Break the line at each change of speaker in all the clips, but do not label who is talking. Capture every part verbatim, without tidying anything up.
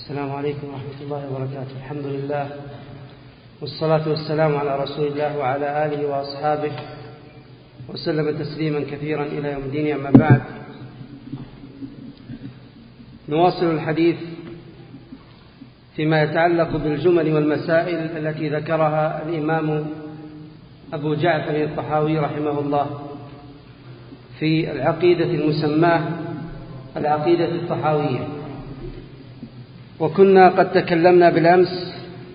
السلام عليكم ورحمة الله وبركاته. الحمد لله والصلاة والسلام على رسول الله وعلى آله وأصحابه وسلم تسليما كثيرا إلى يوم الدين. أما بعد، نواصل الحديث فيما يتعلق بالجمل والمسائل التي ذكرها الإمام أبو جعفر الطحاوي رحمه الله في العقيدة المسماة العقيدة الطحاوية. وكنا قد تكلمنا بالأمس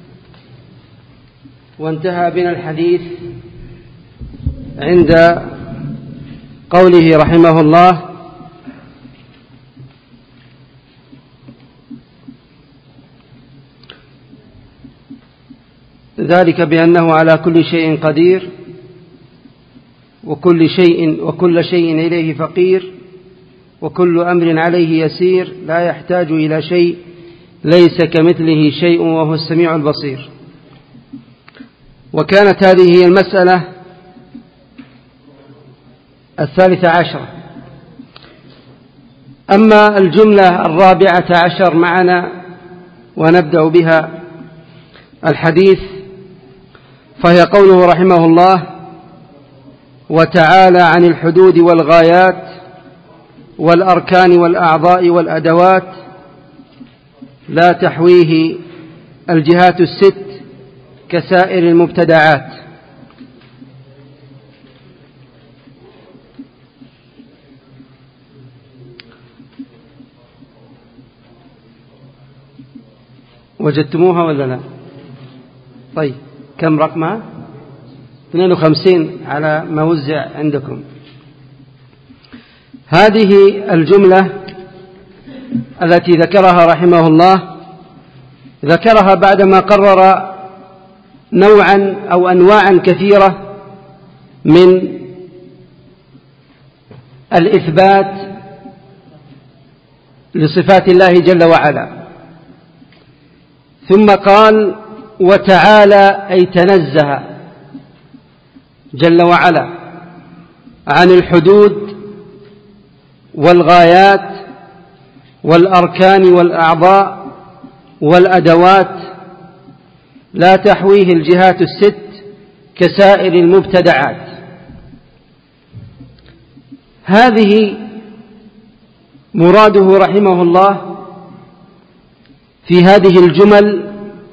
وانتهى بنا الحديث عند قوله رحمه الله: ذلك بأنه على كل شيء قدير وكل شيء وكل شيء إليه فقير وكل أمر عليه يسير لا يحتاج إلى شيء ليس كمثله شيء وهو السميع البصير. وكانت هذه هي المسألة الثالثة عشرة. أما الجملة الرابعة عشر معنا ونبدأ بها الحديث، فهي قوله رحمه الله: وتعالى عن الحدود والغايات والأركان والأعضاء والأدوات لا تحويه الجهات الست كسائر المبتدعات. وجدتموها ولا لا؟ طيب، كم رقمها؟ اثنين وخمسين على ما وزع عندكم. هذه الجملة التي ذكرها رحمه الله ذكرها بعدما قرر نوعا أو أنواعا كثيرة من الإثبات لصفات الله جل وعلا، ثم قال: وتعالى أي تنزه جل وعلا عن الحدود والغايات والأركان والأعضاء والأدوات لا تحويه الجهات الست كسائر المبتدعات. هذه مراده رحمه الله في هذه الجمل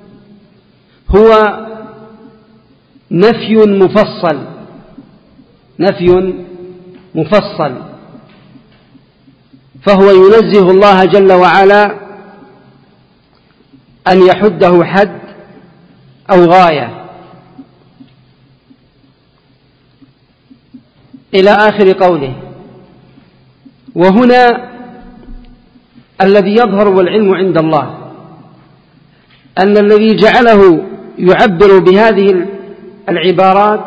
هو نفي مفصل نفي مفصل فهو ينزه الله جل وعلا أن يحده حد أو غاية إلى آخر قوله. وهنا الذي يظهر والعلم عند الله أن الذي جعله يعبر بهذه العبارات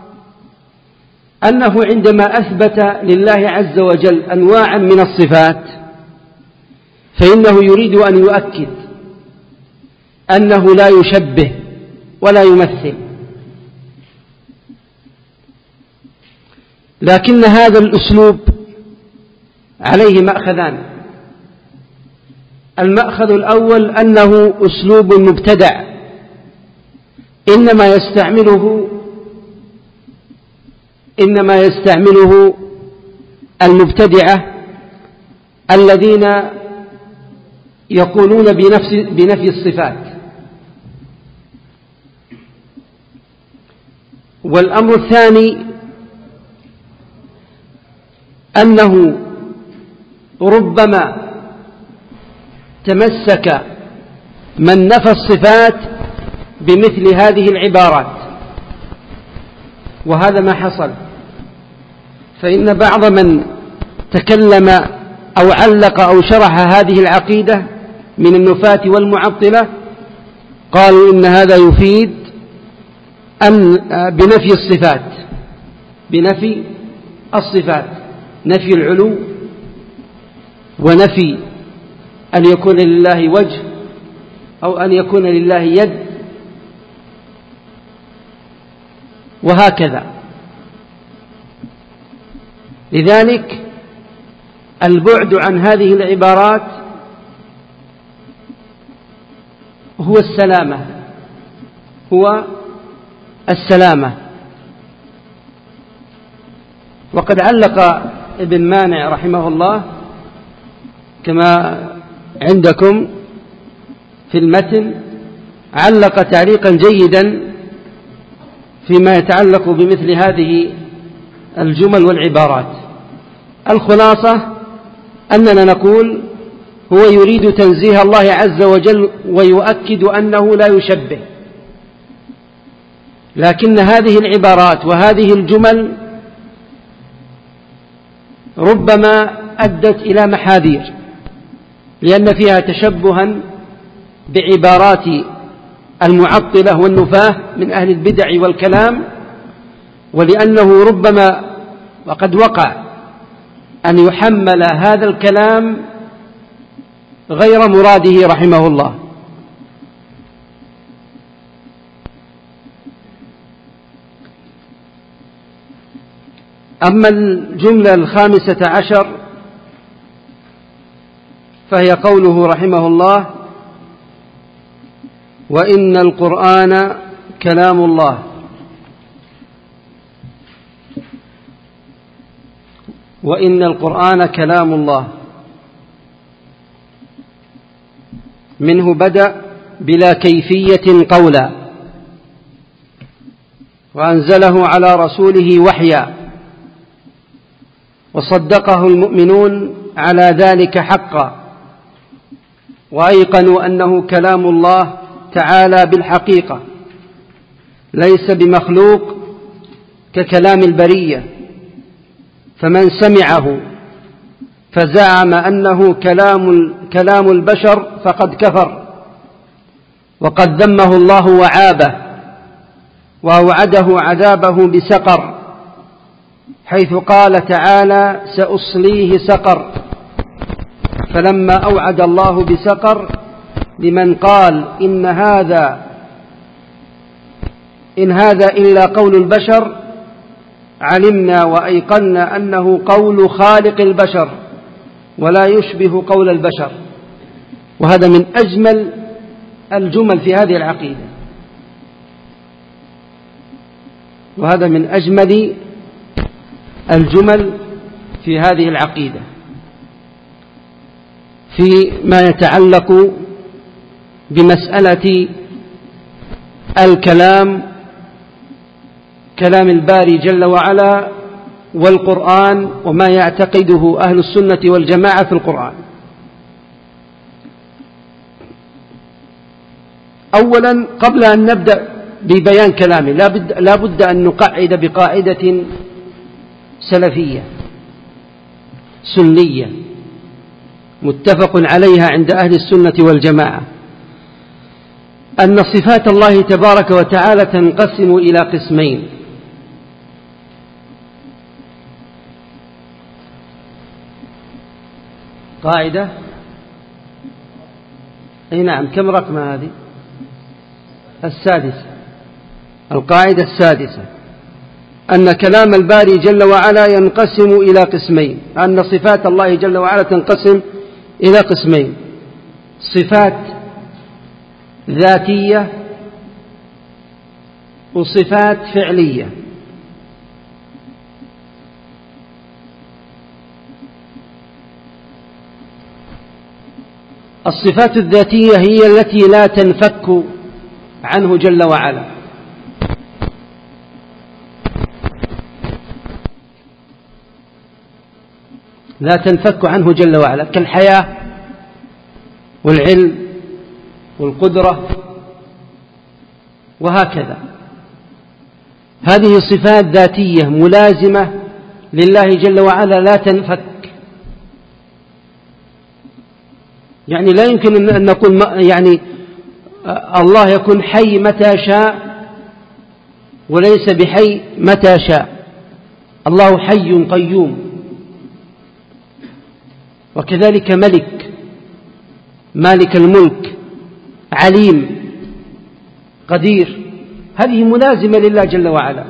أنه عندما أثبت لله عز وجل أنواعا من الصفات فإنه يريد أن يؤكد أنه لا يشبه ولا يمثل، لكن هذا الأسلوب عليه مأخذان. المأخذ الأول أنه أسلوب مبتدع إنما يستعمله إنما يستعمله المبتدعة الذين يقولون بنفس بنفي الصفات. والأمر الثاني أنه ربما تمسك من نفى الصفات بمثل هذه العبارات، وهذا ما حصل. فإن بعض من تكلم أو علق أو شرح هذه العقيدة من النفاة والمعطلة قالوا إن هذا يفيد أن بنفي الصفات بنفي الصفات نفي العلو ونفي أن يكون لله وجه أو أن يكون لله يد وهكذا. لذلك البعد عن هذه العبارات هو السلامة، هو السلامة. وقد علق ابن مانع رحمه الله كما عندكم في المتن، علق تعليقا جيدا فيما يتعلق بمثل هذه الجمل والعبارات. الخلاصة أننا نقول هو يريد تنزيه الله عز وجل ويؤكد أنه لا يشبه، لكن هذه العبارات وهذه الجمل ربما أدت إلى محاذير، لأن فيها تشبها بعبارات المعطلة والنفاة من أهل البدع والكلام، ولأنه ربما وقد وقع أن يحمل هذا الكلام غير مراده رحمه الله. أما الجملة الخامسة عشر فهي قوله رحمه الله: وإن القرآن كلام الله. وإن القرآن كلام الله منه بدأ بلا كيفية قولا، وأنزله على رسوله وحيا، وصدقه المؤمنون على ذلك حقا، وأيقنوا أنه كلام الله تعالى بالحقيقة، ليس بمخلوق ككلام البرية. فمن سمعه فزعم أنه كلام كلام البشر فقد كفر، وقد ذمه الله وعابه، وأوعده عذابه بسقر، حيث قال تعالى: سأصليه سقر. فلما أوعد الله بسقر لمن قال إن هذا إن هذا إلا قول البشر، علمنا وأيقنا أنه قول خالق البشر ولا يشبه قول البشر. وهذا من أجمل الجمل في هذه العقيدة، وهذا من أجمل الجمل في هذه العقيدة فيما يتعلق بمسألة الكلام، كلام الباري جل وعلا، والقرآن وما يعتقده أهل السنة والجماعة في القرآن. أولا قبل أن نبدأ ببيان كلامه لا بد أن نقعد بقاعدة سلفية سنية متفق عليها عند أهل السنة والجماعة، أن صفات الله تبارك وتعالى تنقسم إلى قسمين: قاعدة أي نعم، كم رقم هذه؟ السادسة. القاعدة السادسة أن كلام الباري جل وعلا ينقسم إلى قسمين، أن صفات الله جل وعلا تنقسم إلى قسمين: صفات ذاتية وصفات فعلية. الصفات الذاتية هي التي لا تنفك عنه جل وعلا، لا تنفك عنه جل وعلا، كالحياة والعلم والقدرة وهكذا. هذه صفات ذاتية ملازمة لله جل وعلا لا تنفك، يعني لا يمكن أن نقول يعني الله يكون حي متى شاء وليس بحي متى شاء. الله حي قيوم، وكذلك ملك مالك الملك، عليم قدير، هذه ملازمة لله جل وعلا.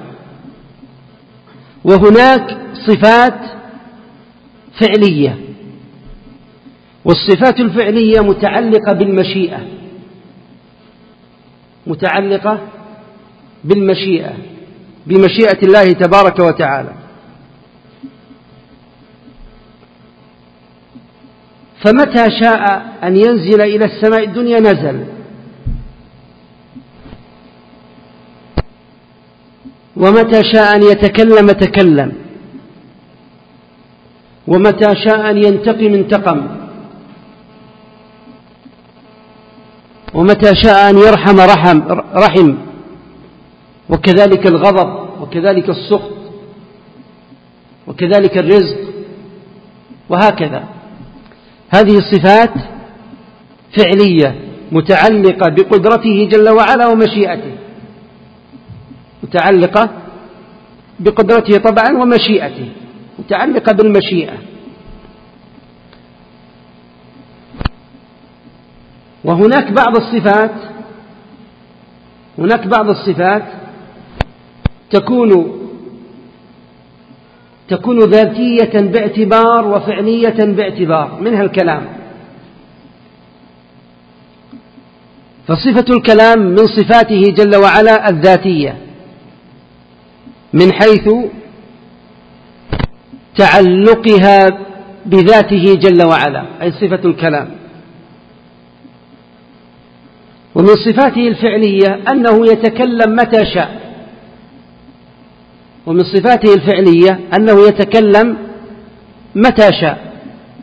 وهناك صفات فعلية، والصفات الفعلية متعلقة بالمشيئة، متعلقة بالمشيئة، بمشيئة الله تبارك وتعالى. فمتى شاء أن ينزل إلى السماء الدنيا نزل، ومتى شاء أن يتكلم تكلم، ومتى شاء أن ينتقم انتقم، ومتى شاء أن يرحم رحم, رحم وكذلك الغضب، وكذلك السخط، وكذلك الرزق، وهكذا. هذه الصفات فعلية متعلقة بقدرته جل وعلا ومشيئته، متعلقة بقدرته طبعا ومشيئته، متعلقة بالمشيئة. وهناك بعض الصفات هناك بعض الصفات تكون تكون ذاتية باعتبار وفعلية باعتبار، منها الكلام. فصفة الكلام من صفاته جل وعلا الذاتية من حيث تعلقها بذاته جل وعلا، أي صفة الكلام. ومن صفاته الفعلية أنه يتكلم متى شاء، ومن صفاته الفعلية أنه يتكلم متى شاء.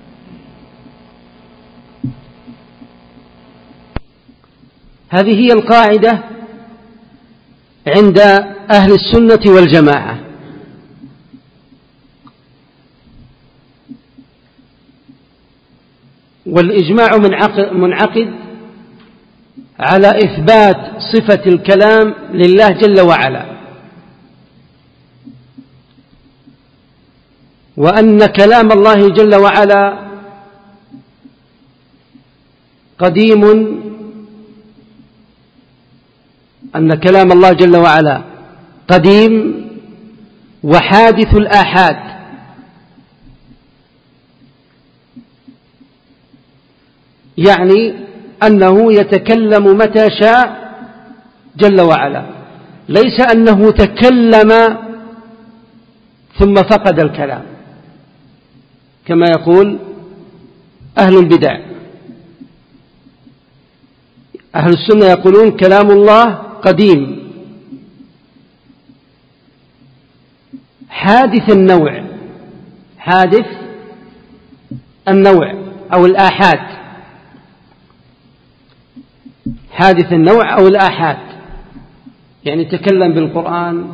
هذه هي القاعدة عند أهل السنة والجماعة. والإجماع منعقد على إثبات صفة الكلام لله جل وعلا، وأن كلام الله جل وعلا قديم، أن كلام الله جل وعلا قديم وحادث الآحاد، يعني أنه يتكلم متى شاء جل وعلا، ليس أنه تكلم ثم فقد الكلام كما يقول أهل البدع. أهل السنة يقولون كلام الله قديم حادث النوع، حادث النوع أو الآحاد، حادث النوع أو الآحاد، يعني تكلم بالقرآن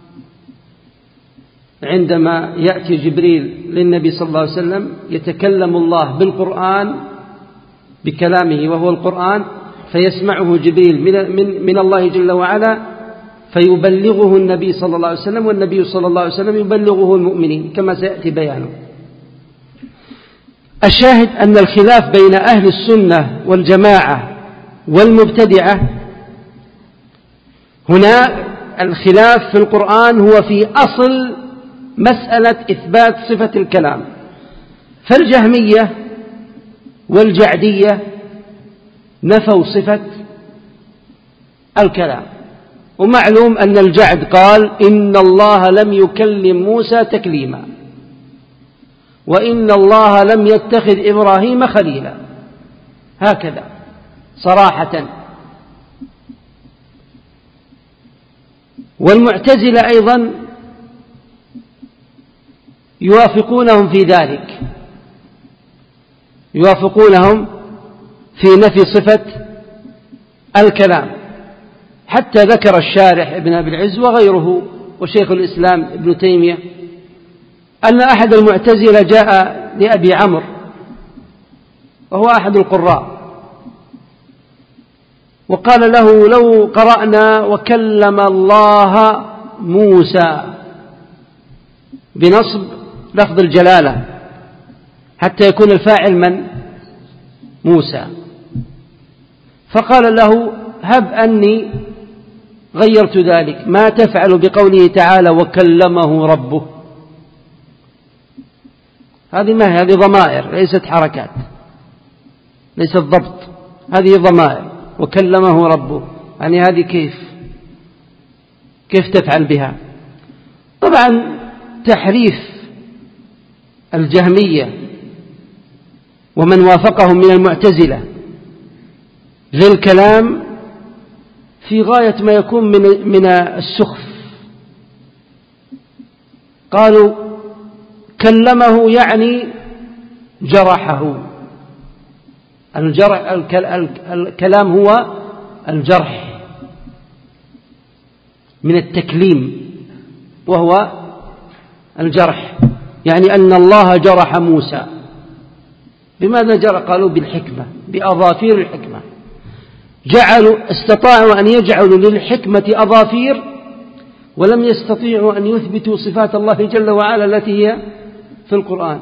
عندما يأتي جبريل للنبي صلى الله عليه وسلم يتكلم الله بالقرآن بكلامه وهو القرآن، فيسمعه جبريل من, من, من الله جل وعلا فيبلغه النبي صلى الله عليه وسلم، والنبي صلى الله عليه وسلم يبلغه المؤمنين كما سيأتي بيانه. الشاهد أن الخلاف بين أهل السنة والجماعة والمبتدعة هنا الخلاف في القرآن هو في أصل مسألة إثبات صفة الكلام. فالجهمية والجعدية نفوا صفة الكلام، ومعلوم أن الجعد قال إن الله لم يكلم موسى تكليما، وإن الله لم يتخذ إبراهيم خليلا، هكذا صراحة. والمعتزلة أيضا يوافقونهم في ذلك، يوافقونهم في نفي صفة الكلام، حتى ذكر الشارح ابن أبي العز وغيره وشيخ الإسلام ابن تيمية أن أحد المعتزلة جاء لأبي عمرو وهو أحد القراء وقال له لو قرأنا وكلم الله موسى بنصب لفظ الجلالة حتى يكون الفاعل من؟ موسى. فقال له هب أني غيرت ذلك، ما تفعل بقوله تعالى وكلمه ربه؟ هذه ما هي، هذه ضمائر ليست حركات، ليست ضبط، هذه ضمائر. وكلمه ربه يعني هذه كيف كيف تفعل بها؟ طبعا تحريف الجهمية ومن وافقهم من المعتزلة للكلام في غاية ما يكون من من السخف. قالوا كلمه يعني جرحه. الجرح الكلام هو الجرح من التكليم، وهو الجرح، يعني أن الله جرح موسى. بماذا جرح؟ قالوا بالحكمة، بأظافير الحكمة. جعلوا استطاعوا أن يجعلوا للحكمة أظافير، ولم يستطيعوا أن يثبتوا صفات الله جل وعلا التي هي في القرآن.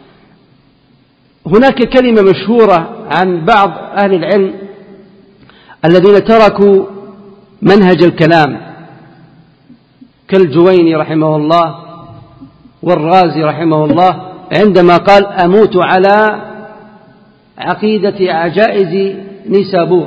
هناك كلمة مشهورة عن بعض أهل العلم الذين تركوا منهج الكلام كالجويني رحمه الله والرازي رحمه الله، عندما قال أموت على عقيدة عجائز نيسابور.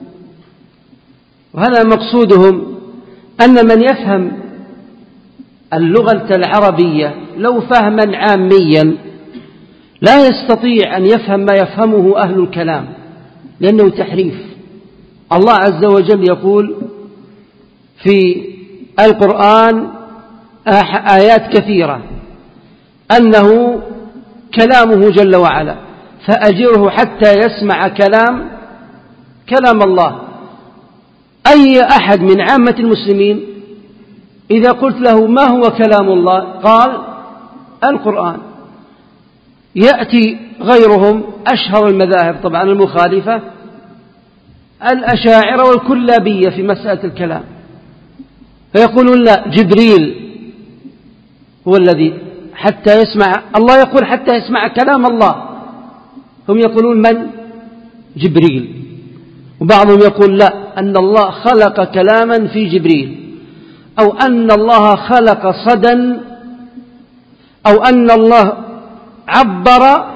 وهذا مقصودهم أن من يفهم اللغة العربية لو فهما عاميا لا يستطيع أن يفهم ما يفهمه أهل الكلام، لأنه تحريف. الله عز وجل يقول في القرآن آيات كثيرة أنه كلامه جل وعلا، فأجره حتى يسمع كلام كلام الله. أي أحد من عامة المسلمين إذا قلت له ما هو كلام الله قال القرآن. يأتي غيرهم أشهر المذاهب طبعا المخالفة الأشاعرة والكلابية في مسألة الكلام، فيقولون لا، جبريل هو الذي حتى يسمع الله، يقول حتى يسمع كلام الله. هم يقولون من؟ جبريل. وبعضهم يقول لا، أن الله خلق كلاما في جبريل، أو أن الله خلق صدى، أو أن الله عبر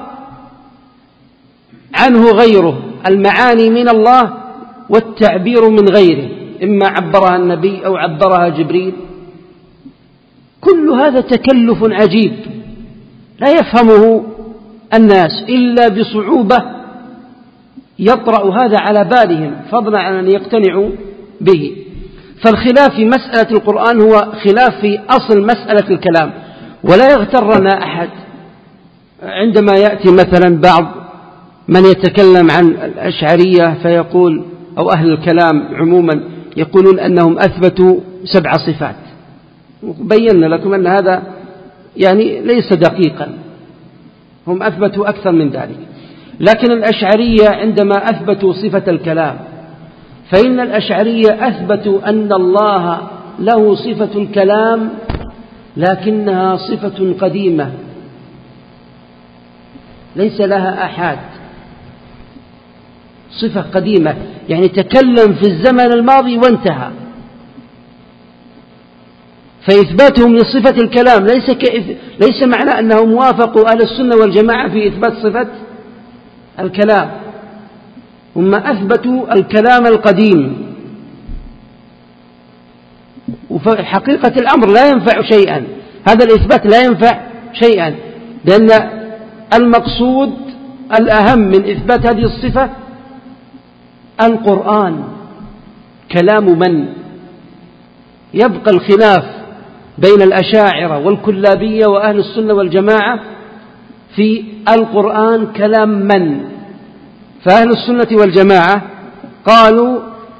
عنه غيره، المعاني من الله والتعبير من غيره، إما عبرها النبي أو عبرها جبريل. كل هذا تكلف عجيب لا يفهمه الناس إلا بصعوبة يطرأ هذا على بالهم، فضلا عن أن يقتنعوا به. فالخلاف في مسألة القرآن هو خلاف في أصل مسألة الكلام. ولا يغترنا أحد عندما يأتي مثلا بعض من يتكلم عن الأشعرية فيقول، أو أهل الكلام عموما يقولون أنهم أثبتوا سبع صفات. وبينا لكم أن هذا يعني ليس دقيقا، هم أثبتوا أكثر من ذلك. لكن الأشعرية عندما أثبتوا صفة الكلام، فإن الأشعرية أثبتوا أن الله له صفة الكلام لكنها صفة قديمة ليس لها أحد، صفة قديمة يعني تكلم في الزمن الماضي وانتهى. فإثباتهم لصفة الكلام ليس ليس معنى أنهم وافقوا أهل السنة والجماعة في إثبات صفة الكلام، هم أثبتوا الكلام القديم. وفي حقيقة الأمر لا ينفع شيئا، هذا الإثبات لا ينفع شيئا، لأن المقصود الأهم من إثبات هذه الصفة القرآن كلام من. يبقى الخلاف بين الأشاعرة والكلابية وأهل السنة والجماعة في القرآن كلام من. فأهل السنة والجماعة قالوا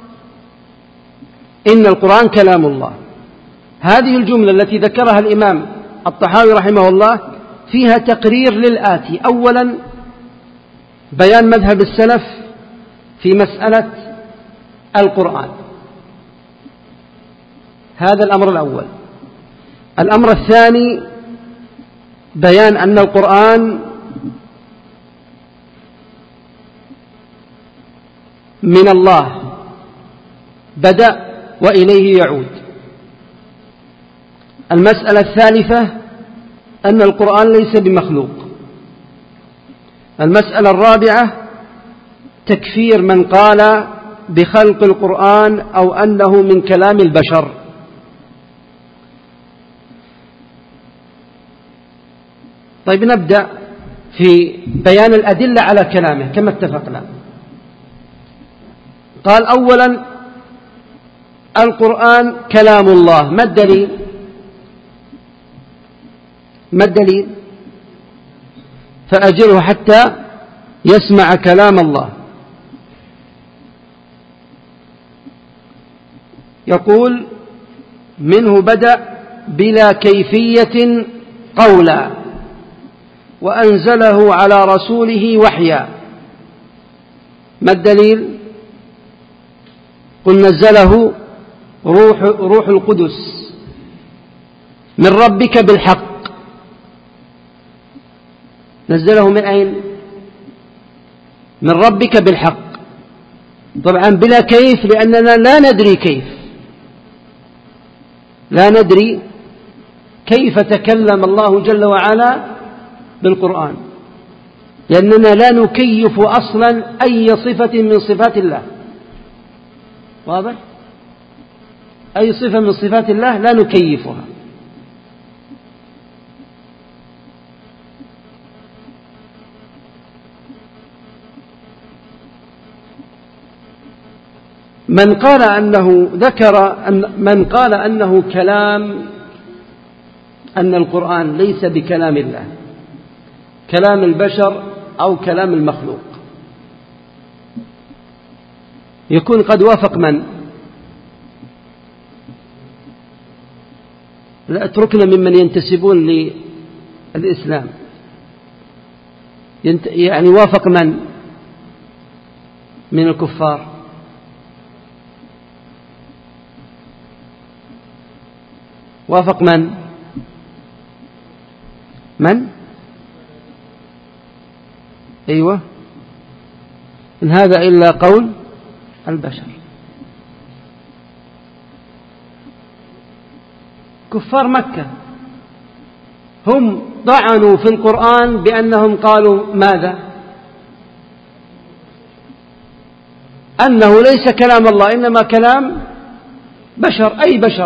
إن القرآن كلام الله. هذه الجملة التي ذكرها الإمام الطحاوي رحمه الله فيها تقرير للآتي: أولا بيان مذهب السلف في مسألة القرآن، هذا الأمر الأول. الأمر الثاني بيان أن القرآن من الله بدأ وإليه يعود. المسألة الثالثة أن القرآن ليس بمخلوق. المسألة الرابعة تكفير من قال بخلق القرآن أو أنه من كلام البشر. طيب نبدأ في بيان الأدلة على كلامه كما اتفقنا. قال أولا القرآن كلام الله. ما الدليل؟ ما الدليل؟ فأجره حتى يسمع كلام الله. يقول منه بدأ بلا كيفية قولا وأنزله على رسوله وحيا. ما الدليل؟ قل نزله روح, روح القدس من ربك بالحق. نزله من أين؟ من ربك بالحق. طبعا بلا كيف لأننا لا ندري كيف لا ندري كيف تكلم الله جل وعلا بالقرآن، لأننا لا نكيف أصلا أي صفة من صفات الله. واضح؟ أي صفة من صفات الله لا نكيفها. من قال أنه ذكر أن من قال أنه كلام، أن القرآن ليس بكلام الله، كلام البشر أو كلام المخلوق، يكون قد وافق من؟ لا اتركنا ممن ينتسبون للإسلام، يعني وافق من من الكفار؟ وافق من؟ من؟ أيوة، إن هذا إلا قول البشر. كفار مكة هم طعنوا في القرآن بأنهم قالوا ماذا؟ أنه ليس كلام الله إنما كلام بشر، أي بشر،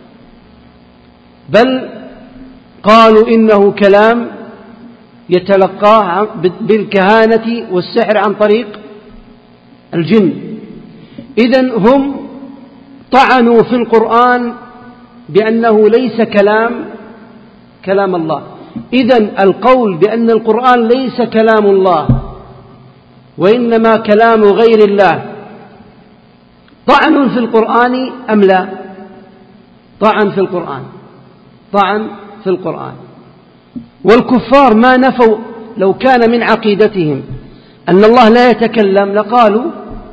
بل قالوا إنه كلام يتلقاه بالكهانة والسحر عن طريق الجن. إذن هم طعنوا في القرآن بأنه ليس كلام كلام الله. إذن القول بأن القرآن ليس كلام الله وإنما كلام غير الله طعن في القرآن أم لا؟ طعن في القرآن، طعن في القرآن. والكفار ما نفوا، لو كان من عقيدتهم أن الله لا يتكلم لقالوا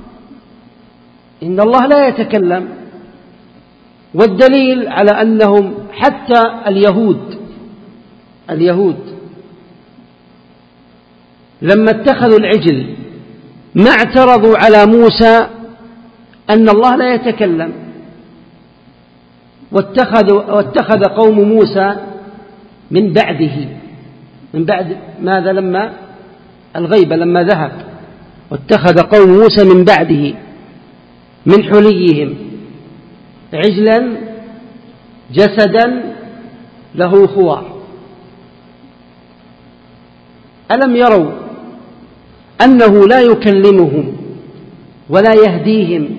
إن الله لا يتكلم. والدليل على أنهم حتى اليهود اليهود لما اتخذوا العجل ما اعترضوا على موسى أن الله لا يتكلم، واتخذ, واتخذ قوم موسى من بعده من بعد ماذا؟ لما الغيبة لما ذهب، واتخذ قوم موسى من بعده من حليهم عجلا جسدا له خوار. ألم يروا أنه لا يكلمهم ولا يهديهم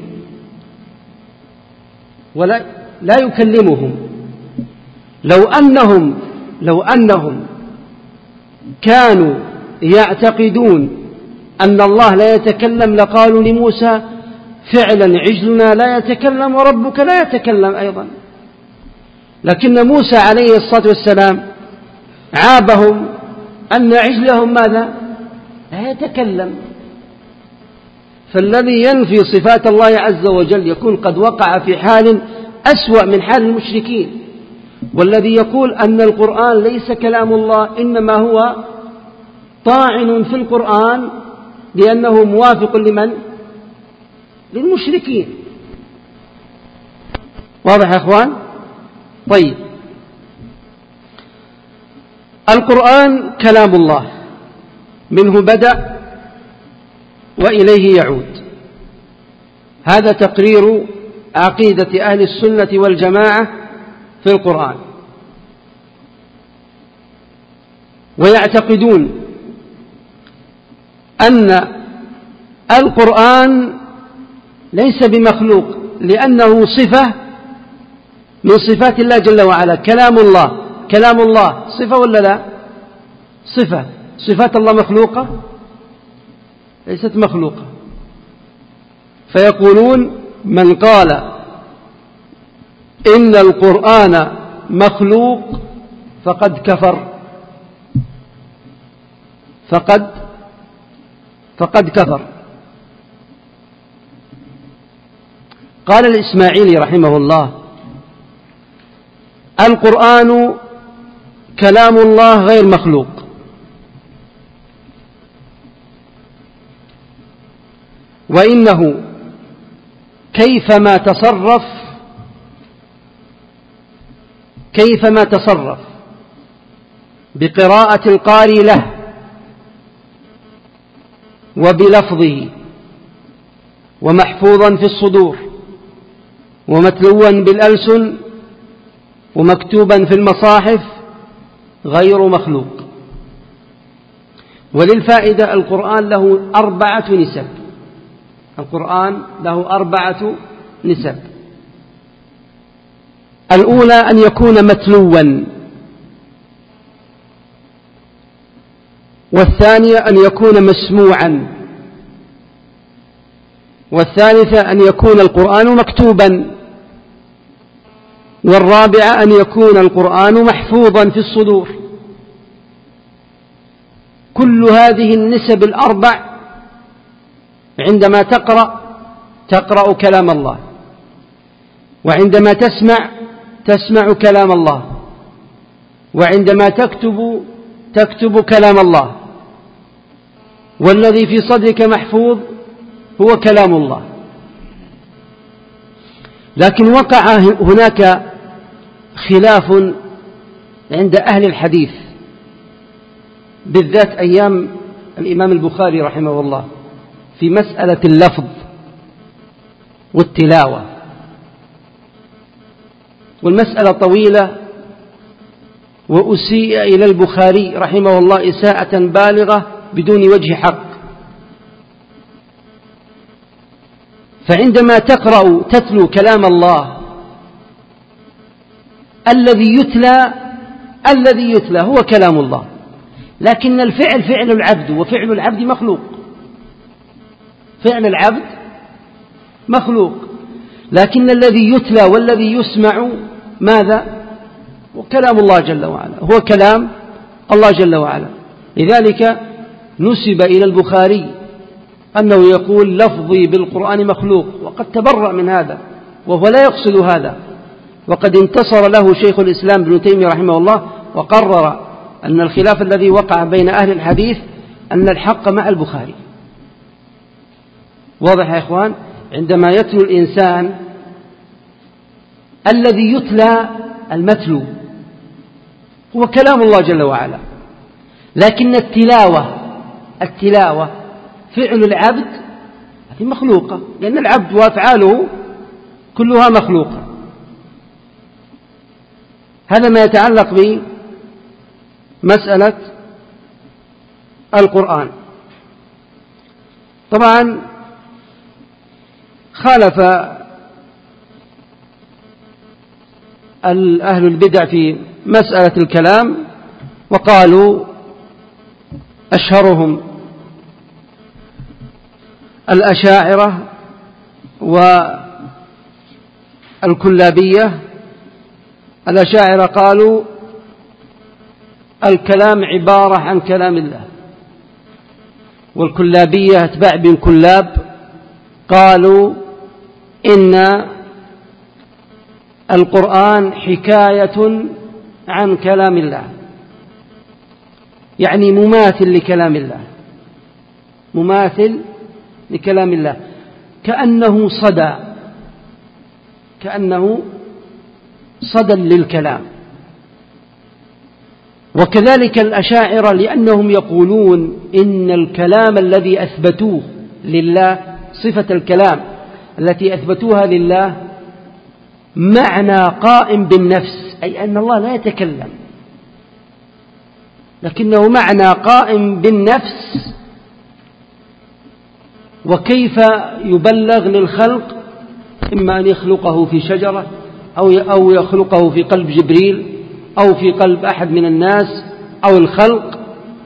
ولا لا يكلمهم؟ لو أنهم لو أنهم كانوا يعتقدون أن الله لا يتكلم لقالوا لموسى فعلا عجلنا لا يتكلم وربك لا يتكلم أيضا. لكن موسى عليه الصلاة والسلام عابهم أن عجلهم ماذا؟ لا يتكلم. فالذي ينفي صفات الله عز وجل يكون قد وقع في حال أسوأ من حال المشركين. والذي يقول أن القرآن ليس كلام الله إنما هو طاعن في القرآن لأنه موافق لمن؟ للمشركين. واضح يا أخوان؟ طيب، القرآن كلام الله، منه بدأ وإليه يعود. هذا تقرير عقيدة أهل السنة والجماعة في القرآن. ويعتقدون أن القرآن ليس بمخلوق، لأنه صفة من صفات الله جل وعلا. كلام الله كلام الله صفة ولا لا؟ صفة. صفات الله مخلوقة؟ ليست مخلوقة. فيقولون من قال إن القرآن مخلوق فقد كفر فقد فقد كفر. قال الإسماعيلي رحمه الله: القرآن كلام الله غير مخلوق، وإنه كيفما تصرف كيفما تصرف بقراءة القارئ له وبلفظه، ومحفوظا في الصدور، ومتلوا بالألسن، ومكتوبا في المصاحف، غير مخلوق. وللفائدة القرآن له أربعة نسب. القرآن له أربعة نسب. الأولى أن يكون متلوا، والثانية أن يكون مسموعا، والثالثة أن يكون القرآن مكتوبا، والرابعة أن يكون القرآن محفوظا في الصدور. كل هذه النسب الأربع عندما تقرأ تقرأ كلام الله، وعندما تسمع تسمع كلام الله، وعندما تكتب تكتب كلام الله، والذي في صدرك محفوظ هو كلام الله. لكن وقع هناك خلاف عند أهل الحديث، بالذات أيام الإمام البخاري رحمه الله، في مسألة اللفظ والتلاوة. والمسألة طويلة، وأسيء إلى البخاري رحمه الله إساءة بالغة بدون وجه حق. فعندما تقرأ تتلو كلام الله، الذي يتلى الذي يتلى هو كلام الله، لكن الفعل فعل العبد، وفعل العبد مخلوق. فعل العبد مخلوق، لكن الذي يتلى والذي يسمع ماذا؟ وكلام الله جل وعلا، هو كلام الله جل وعلا. لذلك نسب إلى البخاري أنه يقول لفظي بالقرآن مخلوق، وقد تبرأ من هذا، وهو لا يقصد هذا. وقد انتصر له شيخ الإسلام ابن تيمية رحمه الله، وقرر أن الخلاف الذي وقع بين أهل الحديث أن الحق مع البخاري. واضح يا إخوان؟ عندما يتلو الإنسان، الذي يتلى المتلو هو كلام الله جل وعلا، لكن التلاوة التلاوة فعل العبد هذه مخلوقة، لأن العبد وأفعاله كلها مخلوقة. هذا ما يتعلق بمسألة القرآن. طبعا خالف أهل البدع في مسألة الكلام، وقالوا أشهرهم الأشاعرة والكلابية. الأشاعرة قالوا الكلام عبارة عن كلام الله، والكلابية أتباع بن كلاب قالوا إن القرآن حكاية عن كلام الله، يعني مماثل لكلام الله، مماثل لكلام الله، كأنه صدى كأنه صدى للكلام. وكذلك الأشاعرة لأنهم يقولون إن الكلام الذي أثبتوه لله صفة الكلام التي أثبتوها لله معنى قائم بالنفس، أي أن الله لا يتكلم، لكنه معنى قائم بالنفس. وكيف يبلغ للخلق؟ إما أن يخلقه في شجرة أو يخلقه في قلب جبريل أو في قلب أحد من الناس أو الخلق.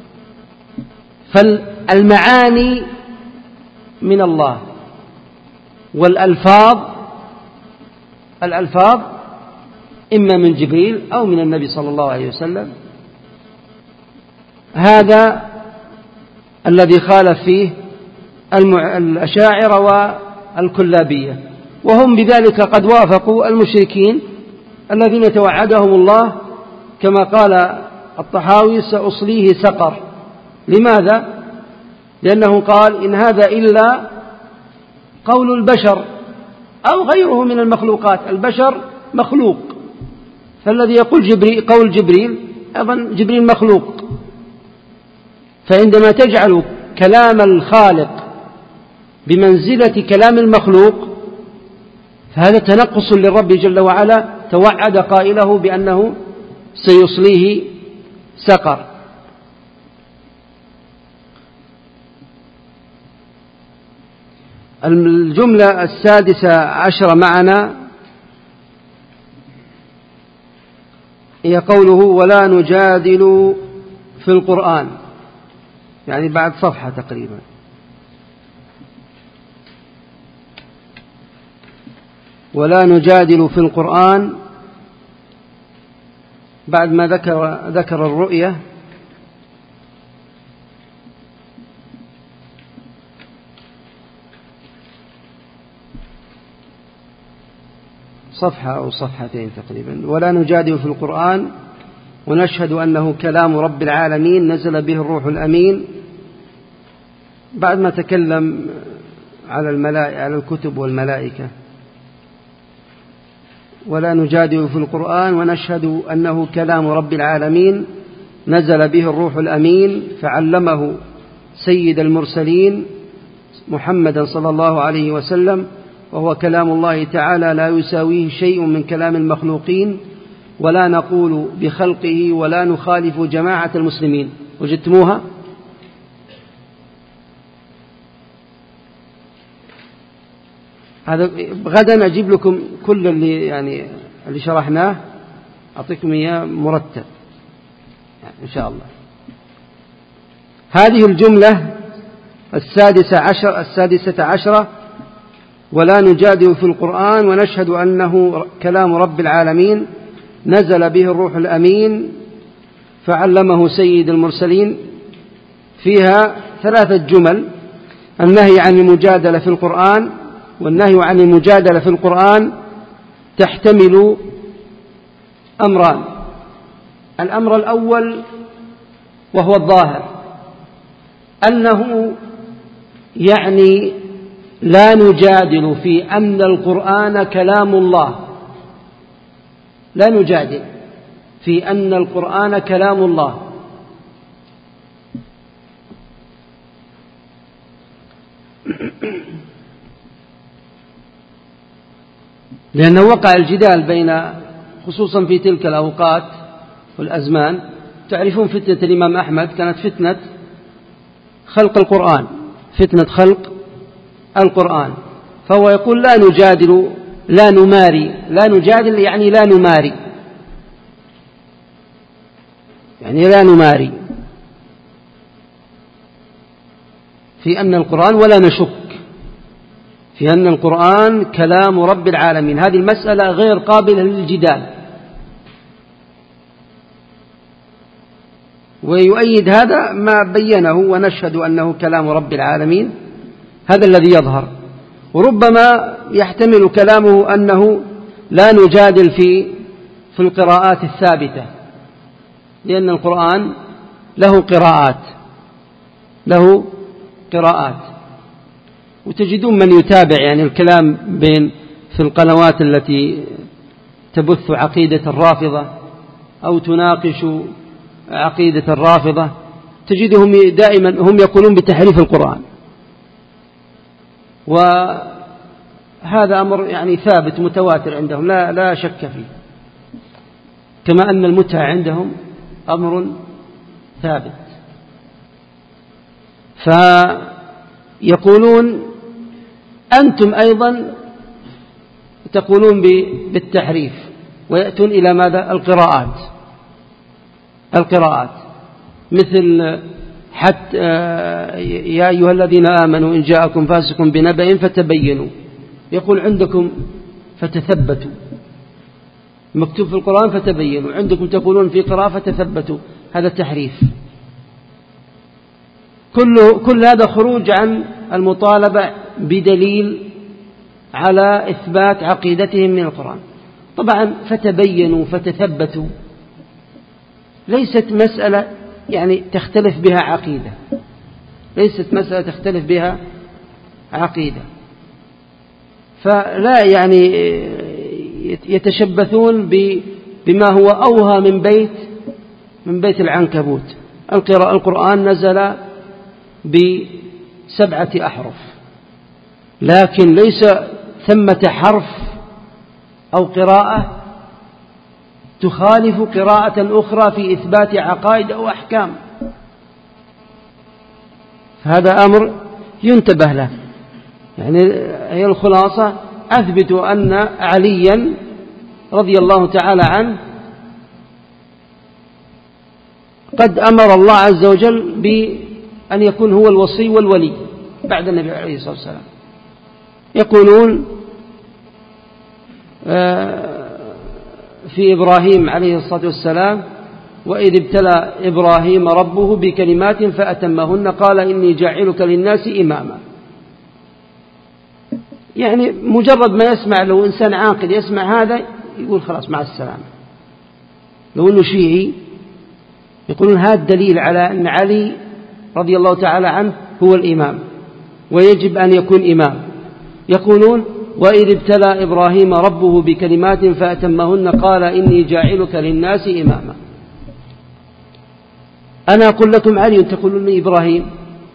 فالمعاني من الله، والألفاظ الألفاظ إما من جبريل أو من النبي صلى الله عليه وسلم. هذا الذي خالف فيه الأشاعرة والكلابية، وهم بذلك قد وافقوا المشركين الذين توعدهم الله كما قال الطحاوي: سأصليه سقر. لماذا؟ لأنه قال: إن هذا إلا قول البشر أو غيره من المخلوقات. البشر مخلوق، فالذي يقول جبريل قول جبريل أيضا جبريل مخلوق. فعندما تجعل كلام الخالق بمنزلة كلام المخلوق فهذا تنقص للرب جل وعلا، توعد قائله بأنه سيصليه سقر. الجملة السادسة عشر معنا هي قوله: ولا نجادل في القرآن، يعني بعد صفحة تقريبا. ولا نجادل في القرآن بعد ما ذكر ذكر الرؤية. صفحة أو صفحتين تقريبا. ولا نجادل في القرآن ونشهد أنه كلام رب العالمين نزل به الروح الأمين، بعد ما تكلم على الملائكة على الكتب والملائكة. ولا نجادل في القرآن ونشهد أنه كلام رب العالمين نزل به الروح الأمين فعلمه سيد المرسلين محمدا صلى الله عليه وسلم، وهو كلام الله تعالى لا يساويه شيء من كلام المخلوقين، ولا نقول بخلقه ولا نخالف جماعة المسلمين. وجدتموها؟ هذا غدا أجيب لكم كل اللي يعني اللي شرحناه، أعطيكم إياه مرتب يعني إن شاء الله. هذه الجملة السادسة عشر السادسة عشرة: ولا نجادل في القرآن ونشهد أنه كلام رب العالمين نزل به الروح الأمين فعلمه سيد المرسلين، فيها ثلاثة جمل: النهي عن المجادلة في القرآن، والنهي عن المجادلة في القرآن تحتمل أمران. الأمر الأول وهو الظاهر أنه يعني لا نجادل في أن القرآن كلام الله، لا نجادل في أن القرآن كلام الله، لأنه وقع الجدال بين خصوصا في تلك الأوقات والأزمان. تعرفون فتنة الإمام أحمد كانت فتنة خلق القرآن، فتنة خلق القرآن، فهو يقول لا نجادل لا نماري. لا نجادل يعني لا نماري، يعني لا نماري في أن القرآن، ولا نشك في أن القرآن كلام رب العالمين. هذه المسألة غير قابلة للجدال. ويؤيد هذا ما بينه: ونشهد أنه كلام رب العالمين، هذا الذي يظهر. وربما يحتمل كلامه أنه لا نجادل في في القراءات الثابتة، لأن القرآن له قراءات له قراءات وتجدون من يتابع يعني الكلام بين في القنوات التي تبث عقيدة الرافضة أو تناقش عقيدة الرافضة، تجدهم دائما هم يقولون بتحريف القرآن. هذا أمر يعني ثابت متواتر عندهم لا لا شك فيه، كما أن المتعة عندهم أمر ثابت. فيقولون أنتم أيضا تقولون بالتحريف، ويأتون إلى ماذا؟ القراءات القراءات مثل حتى يا أيها الذين آمنوا إن جاءكم فاسق بنبأ فتبينوا، يقول عندكم فتثبتوا، مكتوب في القرآن فتبينوا، عندكم تقولون في قراءة فتثبتوا، هذا تحريف. كل كل هذا خروج عن المطالبة بدليل على إثبات عقيدتهم من القرآن. طبعا فتبينوا فتثبتوا ليست مسألة يعني تختلف بها عقيدة، ليست مسألة تختلف بها عقيدة، فلا يعني يتشبثون بما هو أوهى من بيت من بيت العنكبوت. القرآن نزل بسبعة أحرف، لكن ليس ثمة حرف أو قراءة تخالف قراءة أخرى في إثبات عقائد أو أحكام، هذا أمر ينتبه له. يعني هي الخلاصة أثبت أن عليا رضي الله تعالى عنه قد أمر الله عز وجل بأن يكون هو الوصي والولي بعد النبي عليه الصلاة والسلام. يقولون في إبراهيم عليه الصلاة والسلام وإذ ابتلى إبراهيم ربه بكلمات فأتمهن قال إني جاعلك للناس إماما. يعني مجرد ما يسمع، لو إنسان عاقل يسمع هذا يقول خلاص مع السلامة. لو أنه شيعي يقولون هذا دليل على أن علي رضي الله تعالى عنه هو الإمام ويجب أن يكون إمام. يقولون وإذ ابتلى إبراهيم ربه بكلمات فأتمهن قال إني جاعلك للناس إماما. أنا أقول لكم علي تقولون إبراهيم.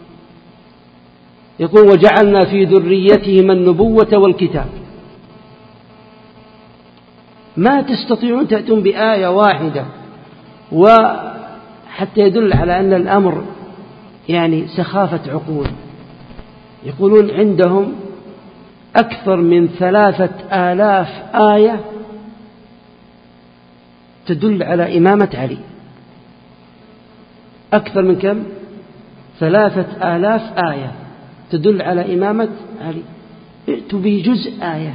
يقول وجعلنا في ذريتهما النبوة والكتاب. ما تستطيعون تأتون بآية واحدة وحتى يدل على أن الأمر يعني سخافة عقول. يقولون عندهم أكثر من ثلاثة آلاف آية تدل على إمامة علي. أكثر من كم؟ ثلاثة آلاف آية تدل على إمامة علي. ائتوا بجزء آية.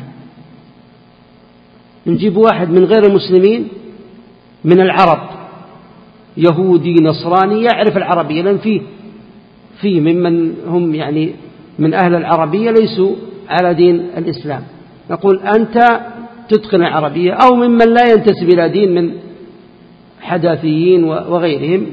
نجيب واحد من غير المسلمين من العرب، يهودي نصراني يعرف العربية، لأن فيه فيه ممن هم يعني من أهل العربية ليسوا على دين الإسلام، نقول أنت تتقن العربية، أو ممن لا ينتسب إلى دين من حداثيين وغيرهم.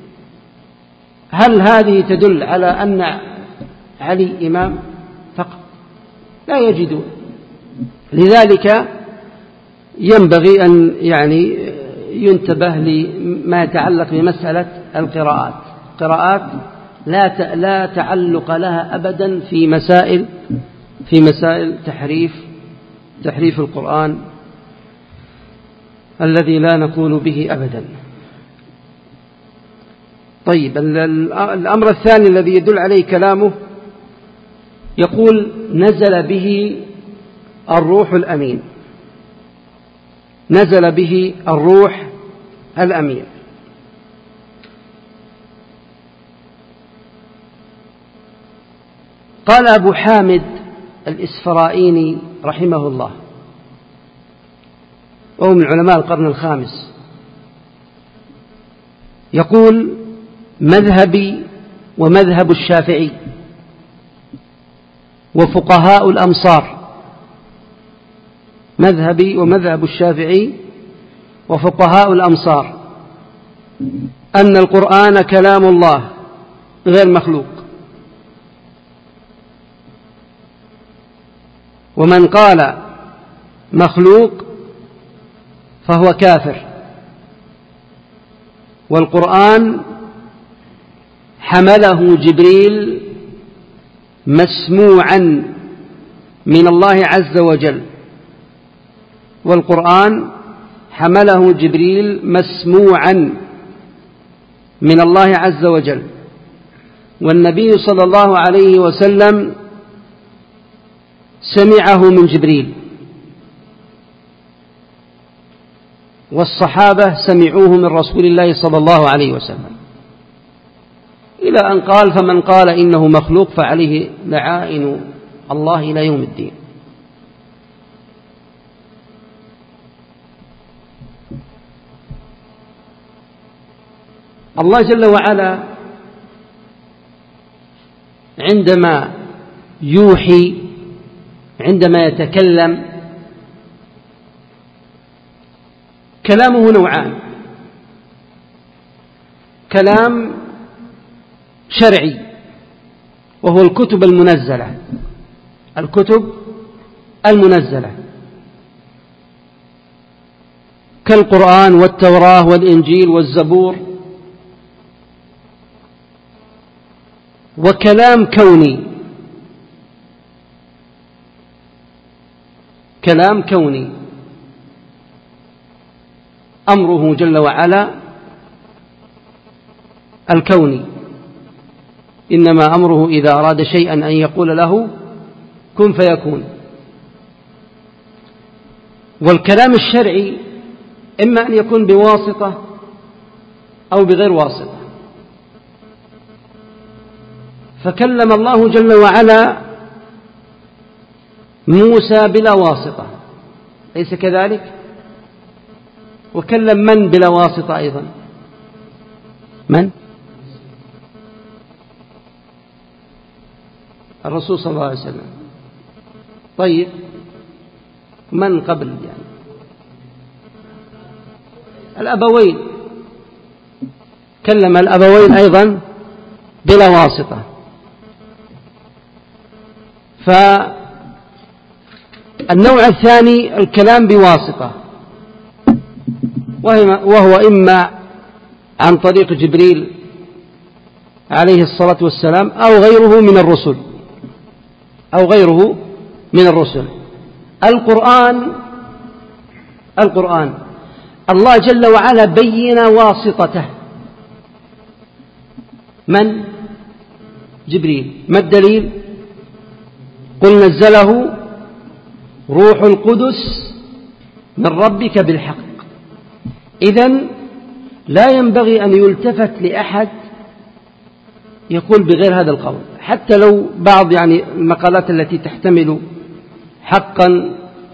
هل هذه تدل على أن علي إمام فقط؟ لا يجدون. لذلك ينبغي أن يعني ينتبه لما يتعلق بمسألة القراءات. قراءات لا لا تعلق لها أبدا في مسائل في مسائل تحريف تحريف القرآن الذي لا نقول به أبدا. طيب، الأمر الثاني الذي يدل عليه كلامه يقول نزل به الروح الأمين. نزل به الروح الأمين. قال أبو حامد الإسفرائيني رحمه الله، وهو من علماء القرن الخامس، يقول مذهبي ومذهب الشافعي وفقهاء الأمصار. مذهبي ومذهب الشافعي وفقهاء الأمصار أن القرآن كلام الله غير مخلوق، ومن قال مخلوق فهو كافر. والقرآن حمله جبريل مسموعا من الله عز وجل، والقرآن حمله جبريل مسموعا من الله عز وجل، والنبي صلى الله عليه وسلم سمعه من جبريل، والصحابة سمعوه من رسول الله صلى الله عليه وسلم، إلى أن قال: فمن قال إنه مخلوق فعليه لعائن الله إلى يوم الدين. الله جل وعلا عندما يوحي، عندما يتكلم، كلامه نوعان: كلام شرعي وهو الكتب المنزلة، الكتب المنزلة كالقرآن والتوراة والإنجيل والزبور، وكلام كوني، كلام كوني أمره جل وعلا الكوني، إنما أمره إذا أراد شيئا أن يقول له كن فيكون. والكلام الشرعي إما أن يكون بواسطة أو بغير واسطة، فكلم الله جل وعلا موسى بلا واسطة، ليس كذلك؟ وكلم من بلا واسطة أيضا؟ من؟ الرسول صلى الله عليه وسلم. طيب، من قبل يعني؟ الأبوين، كلم الأبوين أيضا بلا واسطة. فالنوع الثاني الكلام بواسطة، وهو إما عن طريق جبريل عليه الصلاة والسلام أو غيره من الرسل، أو غيره من الرسل. القرآن القرآن الله جل وعلا بين واسطته، من؟ جبريل. ما الدليل؟ قل نزله روح القدس من ربك بالحق. إذن لا ينبغي أن يلتفت لأحد يقول بغير هذا القول، حتى لو بعض يعني المقالات التي تحتمل حقا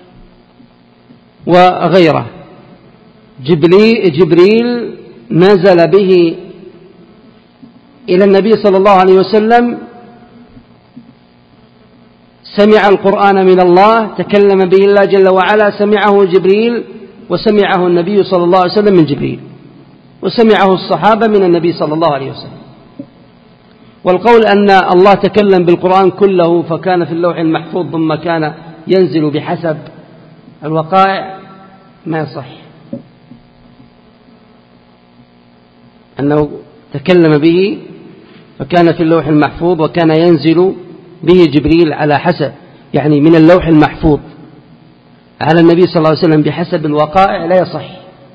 وغيره. جبريل نزل به إلى النبي صلى الله عليه وسلم، سمع القرآن من الله، تكلم به الله جل وعلا، سمعه جبريل وسمعه النبي صلى الله عليه وسلم من جبريل، وسمعه الصحابة من النبي صلى الله عليه وسلم. والقول أن الله تكلم بالقرآن كله فكان في اللوح المحفوظ ثم كان ينزل بحسب الوقائع ما يصح، أنه تكلم به فكان في اللوح المحفوظ وكان ينزل به جبريل على حسب، يعني من اللوح المحفوظ على النبي صلى الله عليه وسلم بحسب الوقائع، لا يصح.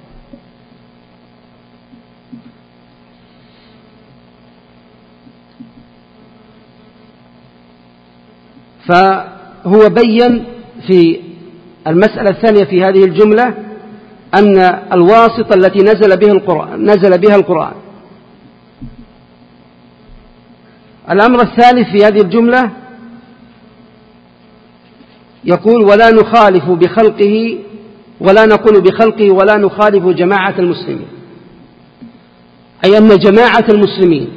فهو بين في المسألة الثانية في هذه الجملة أن الواسطة التي نزل بها القرآن نزل بها القرآن. الأمر الثالث في هذه الجملة يقول: ولا نخالف بخلقه، ولا نقول بخلقه ولا نخالف جماعة المسلمين، أي أن جماعة المسلمين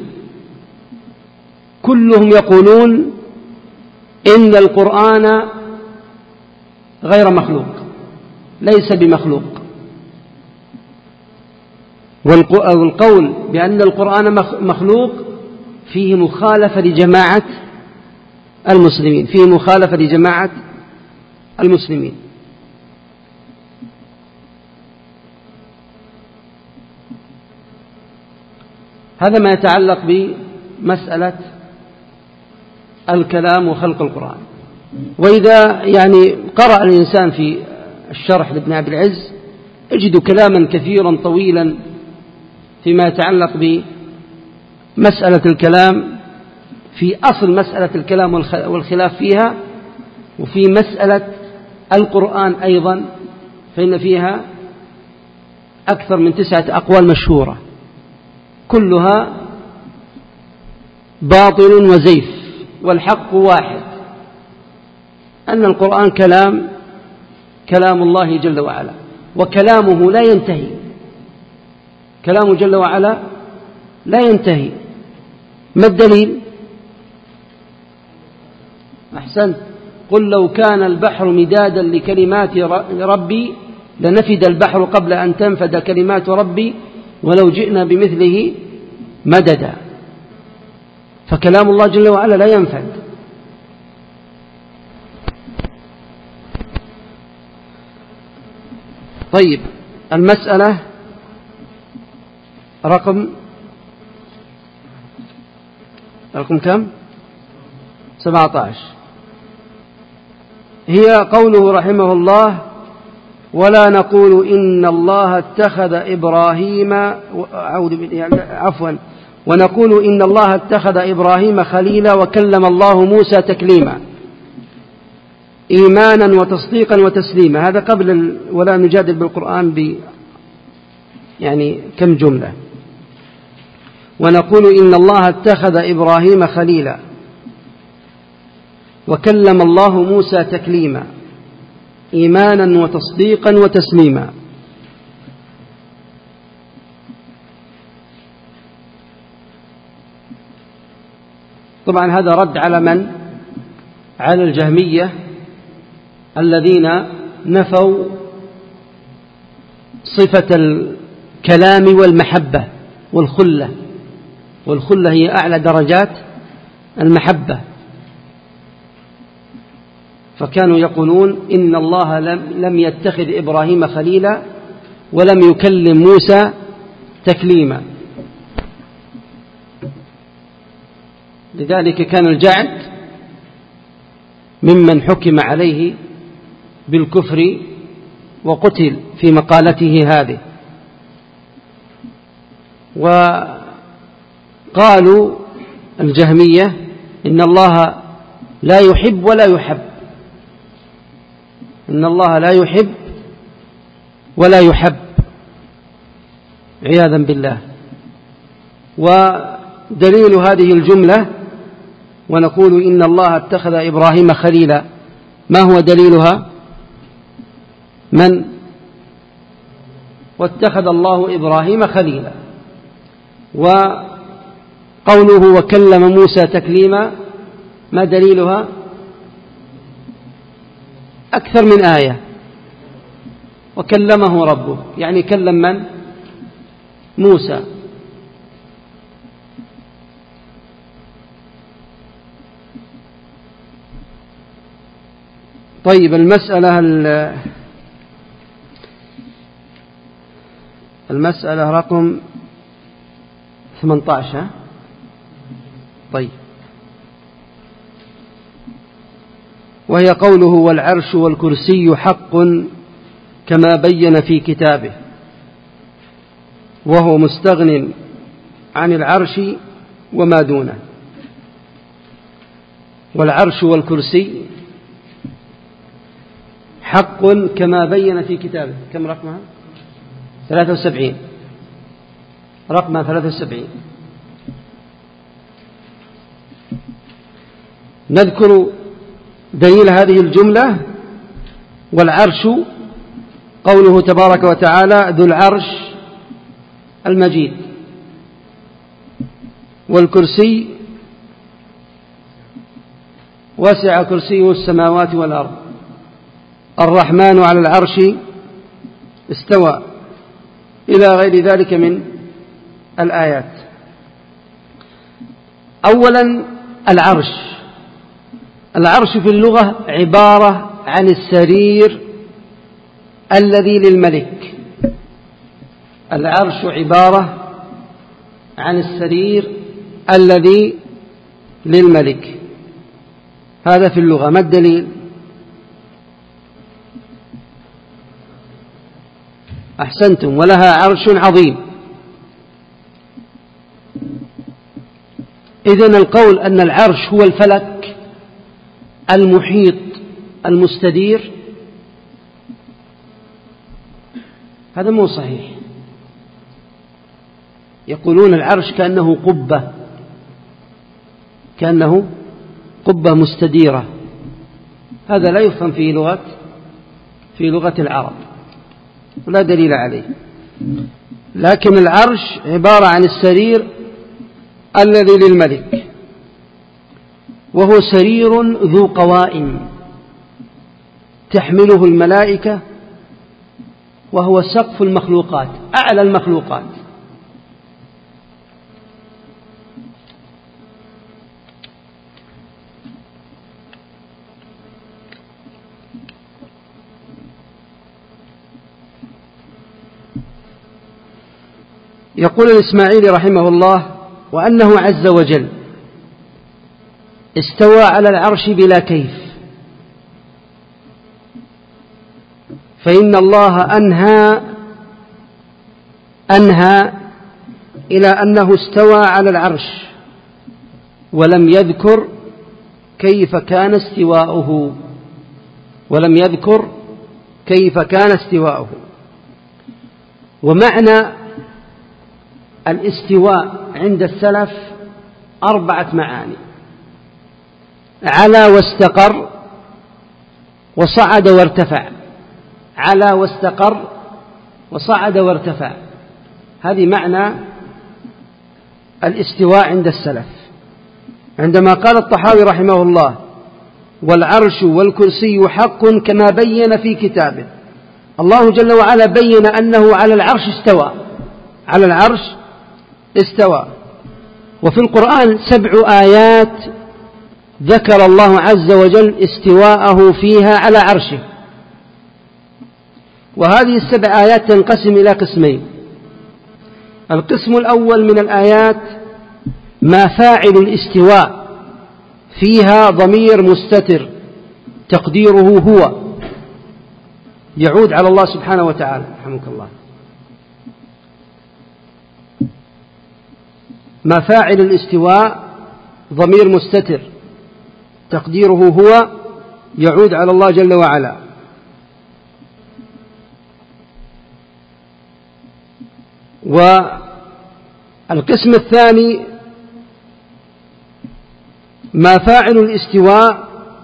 كلهم يقولون إن القرآن غير مخلوق، ليس بمخلوق. والقول بأن القرآن مخلوق فيه مخالفة لجماعة المسلمين، فيه مخالفة لجماعة المسلمين. هذا ما يتعلق بمسألة الكلام وخلق القرآن. وإذا يعني قرأ الإنسان في الشرح لابن عبد العز يجد كلاما كثيرا طويلا فيما يتعلق بمسألة الكلام، في أصل مسألة الكلام والخلاف فيها، وفي مسألة القرآن أيضا، فإن فيها أكثر من تسعة أقوال مشهورة كلها باطل وزيف، والحق واحد، أن القرآن كلام كلام الله جل وعلا، وكلامه لا ينتهي، كلامه جل وعلا لا ينتهي. ما الدليل؟ أحسنت، قل لو كان البحر مدادا لكلمات ربي لنفد البحر قبل أن تنفد كلمات ربي ولو جئنا بمثله مددا. فكلام الله جل وعلا لا ينفد. طيب، المسألة رقم رقم كم؟ سبعة عشر، هي قوله رحمه الله: ولا نقول إن الله اتخذ إبراهيم عفوا ونقول إن الله اتخذ إبراهيم خليلا وكلم الله موسى تكليما، إيمانا وتصديقا وتسليما. هذا قبل ولا نجادل بالقرآن ب يعني كم جملة. ونقول إن الله اتخذ إبراهيم خليلا وكلم الله موسى تكليما، إيمانا وتصديقا وتسليما. طبعا هذا رد على من؟ على الجهمية الذين نفوا صفة الكلام والمحبة والخلة، والخلة هي أعلى درجات المحبة. فكانوا يقولون إن الله لم يتخذ إبراهيم خليلا ولم يكلم موسى تكليما. لذلك كان الجعد ممن حكم عليه بالكفر وقتل في مقالته هذه. وقالوا الجهمية إن الله لا يحب ولا يحب، إن الله لا يحب ولا يحب عياذا بالله. ودليل هذه الجملة: ونقول إن الله اتخذ إبراهيم خليلا، ما هو دليلها؟ من؟ واتخذ الله إبراهيم خليلا. وقوله وكلم موسى تكليما، ما دليلها؟ أكثر من آية. وكلمه ربه، يعني كلم من؟ موسى. طيب، المسألة المسألة رقم ثمانية عشر. طيب، وهي قوله والعرش والكرسي حق كما بين في كتابه، وهو مستغن عن العرش وما دونه. والعرش والكرسي حق كما بين في كتابه. كم رقمها؟ ثلاثة وسبعين، رقمها ثلاثة وسبعين. نذكر دليل هذه الجملة: والعرش قوله تبارك وتعالى ذو العرش المجيد، والكرسي وسع كرسيه السماوات والأرض، الرحمن على العرش استوى، إلى غير ذلك من الآيات. أولا، العرش العرش في اللغة عبارة عن السرير الذي للملك. العرش عبارة عن السرير الذي للملك. هذا في اللغة. ما الدليل؟ أحسنتم، ولها عرش عظيم. إذن القول أن العرش هو الفلك المحيط المستدير هذا مو صحيح. يقولون العرش كأنه قبة، كأنه قبة مستديرة. هذا لا يفهم في لغة في لغة العرب ولا دليل عليه. لكن العرش عبارة عن السرير الذي للملك، وهو سرير ذو قوائم تحمله الملائكة، وهو سقف المخلوقات، أعلى المخلوقات. يقول الإسماعيلي رحمه الله: وأنه عز وجل استوى على العرش بلا كيف، فإن الله أنهى أنهى إلى أنه استوى على العرش ولم يذكر كيف كان استواؤه ولم يذكر كيف كان استواؤه. ومعنى الاستواء عند السلف أربعة معاني: على واستقر، وصعد وارتفع. على واستقر وصعد وارتفع، هذه معنى الاستواء عند السلف. عندما قال الطحاوي رحمه الله: والعرش والكرسي حق كما بين في كتابه، الله جل وعلا بين أنه على العرش استوى، على العرش استوى. وفي القرآن سبع آيات ذكر الله عز وجل استواءه فيها على عرشه، وهذه السبع آيات تنقسم إلى قسمين. القسم الأول من الآيات ما فاعل الاستواء فيها ضمير مستتر تقديره هو، يعود على الله سبحانه وتعالى. رحمك الله. ما فاعل الاستواء ضمير مستتر تقديره هو، يعود على الله جل وعلا. والقسم الثاني ما فاعل الاستواء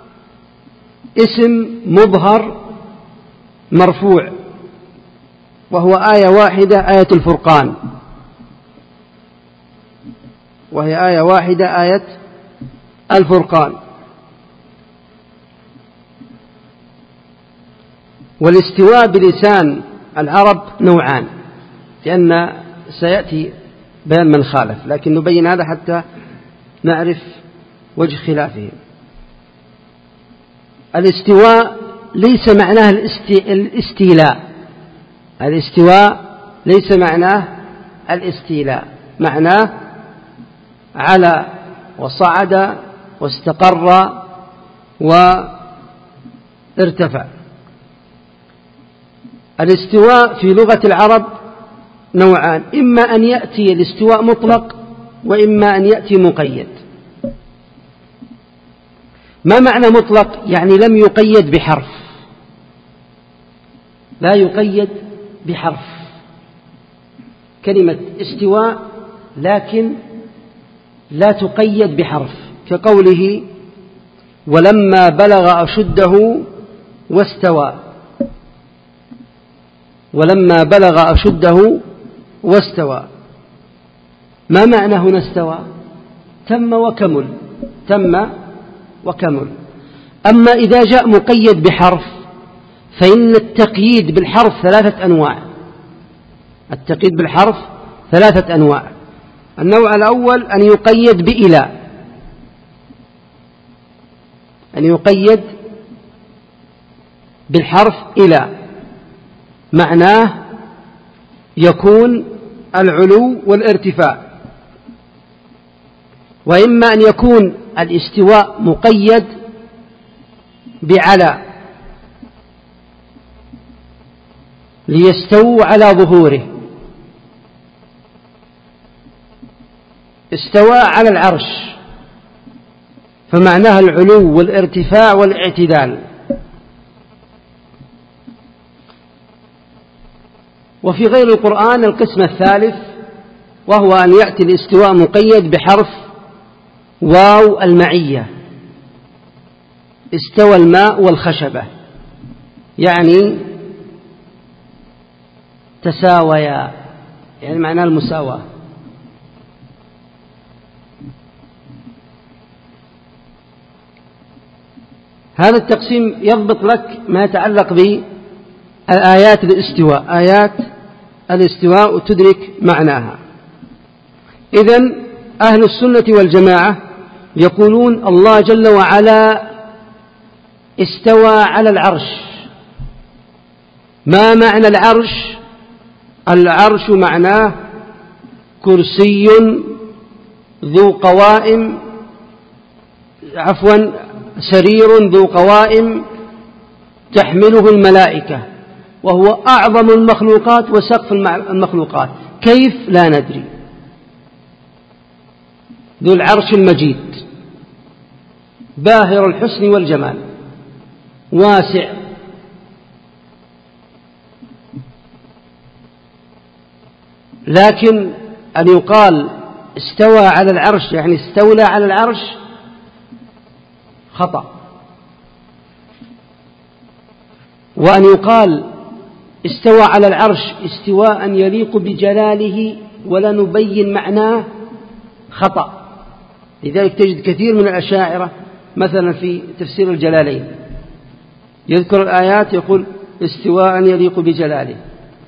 اسم مظهر مرفوع، وهو آية واحدة، آية الفرقان، وهي آية واحدة، آية الفرقان. والاستواء بلسان العرب نوعان، لأن سيأتي بيان من خالف، لكن نبين هذا حتى نعرف وجه خلافه. الاستواء ليس معناه الاستيلاء، الاستواء ليس معناه الاستيلاء، معناه على وصعد واستقر وارتفع. الاستواء في لغة العرب نوعان: إما أن يأتي الاستواء مطلق، وإما أن يأتي مقيد. ما معنى مطلق؟ يعني لم يقيد بحرف، لا يقيد بحرف. كلمة استواء لكن لا تقيد بحرف، كقوله: ولما بلغ أشده واستوى. ولما بلغ أشده واستوى، ما معنى هنا استوى؟ تم وكمل، تم وكمل. أما إذا جاء مقيد بحرف فإن التقييد بالحرف ثلاثة أنواع. التقييد بالحرف ثلاثة أنواع. النوع الأول أن يقيد بإلى، أن يقيد بالحرف إلى، معناه يكون العلو والارتفاع. وإما أن يكون الاستواء مقيد بعلى ليستووا على ظهوره. استوى على العرش فمعناها العلو والارتفاع والاعتدال. وفي غير القرآن القسم الثالث، وهو أن يأتي الاستواء مقيد بحرف واو المعية. استوى الماء والخشبة، يعني تساويا، يعني معناه المساواة. هذا التقسيم يضبط لك ما يتعلق بآيات الاستواء، آيات الاستواء وتدرك معناها. إذن أهل السنة والجماعة يقولون الله جل وعلا استوى على العرش. ما معنى العرش؟ العرش معناه كرسي ذو قوائم، عفوا سرير ذو قوائم تحمله الملائكة، وهو أعظم المخلوقات وسقف المخلوقات. كيف؟ لا ندري. ذو العرش المجيد باهر الحسن والجمال، واسع، لكن أن يقال استوى على العرش يعني استولى على العرش خطأ. وأن يقال استوى على العرش استواء يليق بجلاله ولا نبين معناه خطأ. لذلك تجد كثير من الأشاعرة مثلا في تفسير الجلالين يذكر الآيات يقول استواء يليق بجلاله.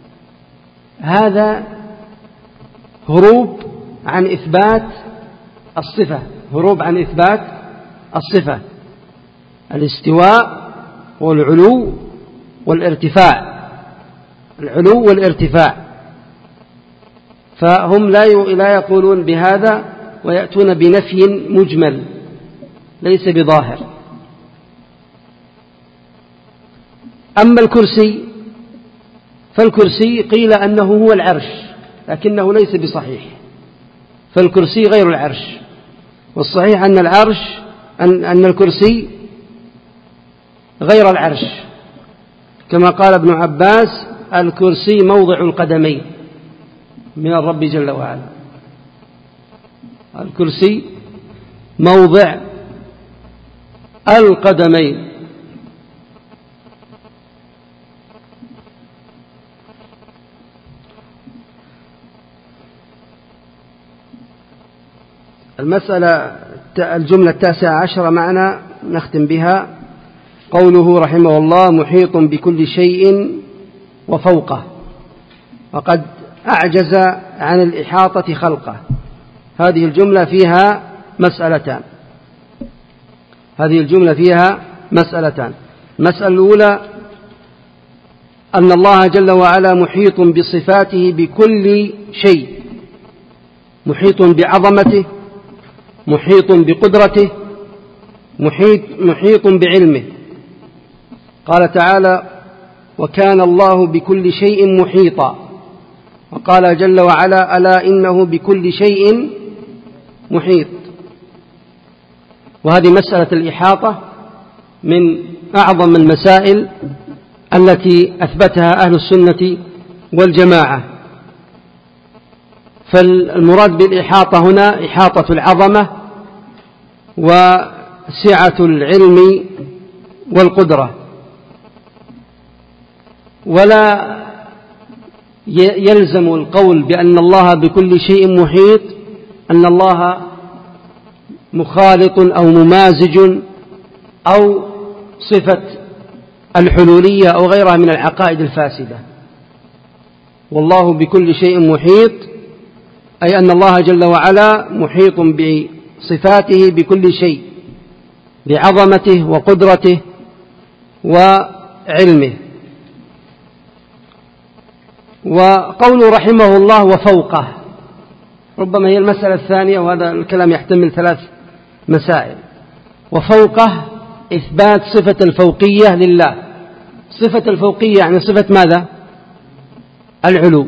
هذا هروب عن إثبات الصفة، هروب عن إثبات الصفة. الاستواء والعلو والارتفاع، العلو والارتفاع، فهم لا يقولون بهذا ويأتون بنفي مجمل ليس بظاهر. أما الكرسي فالكرسي قيل أنه هو العرش لكنه ليس بصحيح، فالكرسي غير العرش، والصحيح أن العرش أن, أن الكرسي غير العرش، كما قال ابن عباس الكرسي موضع القدمين من الرب جل وعلا. الكرسي موضع القدمين. المسألة الجملة التاسعة عشرة معنا نختم بها، قوله رحمه الله محيط بكل شيء وفوقه، وقد أعجز عن الإحاطة خلقه. هذه الجملة فيها مسألتان هذه الجملة فيها مسألتان المسألة الأولى أن الله جل وعلا محيط بصفاته بكل شيء، محيط بعظمته، محيط بقدرته، محيط, محيط بعلمه. قال تعالى وكان الله بكل شيء محيطا، وقال جل وعلا ألا إنه بكل شيء محيط. وهذه مسألة الإحاطة من أعظم المسائل التي أثبتها أهل السنة والجماعة. فالمراد بالإحاطة هنا إحاطة العظمة وسعة العلم والقدرة، ولا يلزم القول بأن الله بكل شيء محيط أن الله مخالط أو ممازج أو صفة الحلولية أو غيرها من العقائد الفاسدة. والله بكل شيء محيط أي أن الله جل وعلا محيط بصفاته بكل شيء، بعظمته وقدرته وعلمه. وقول رحمه الله وفوقه ربما هي المسألة الثانية، وهذا الكلام يحتمل ثلاث مسائل. وفوقه إثبات صفة الفوقية لله. صفة الفوقية يعني صفة ماذا؟ العلو،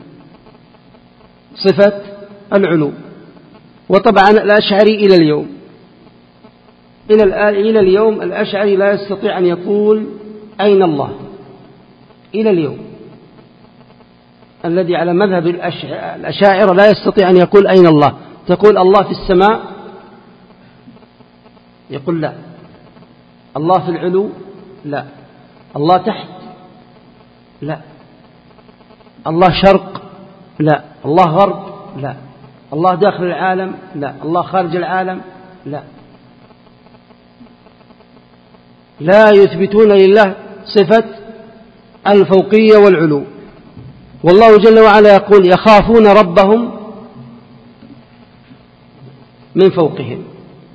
صفة العلو. وطبعا الأشعري إلى اليوم إلى إلى اليوم الأشعري لا يستطيع أن يقول أين الله إلى اليوم. الذي على مذهب الأشاعرة لا يستطيع أن يقول أين الله. تقول الله في السماء، يقول لا. الله في العلو، لا. الله تحت، لا. الله شرق، لا. الله غرب، لا. الله داخل العالم، لا. الله خارج العالم، لا. لا يثبتون لله صفة الفوقية والعلو. والله جل وعلا يقول يخافون ربهم من فوقهم،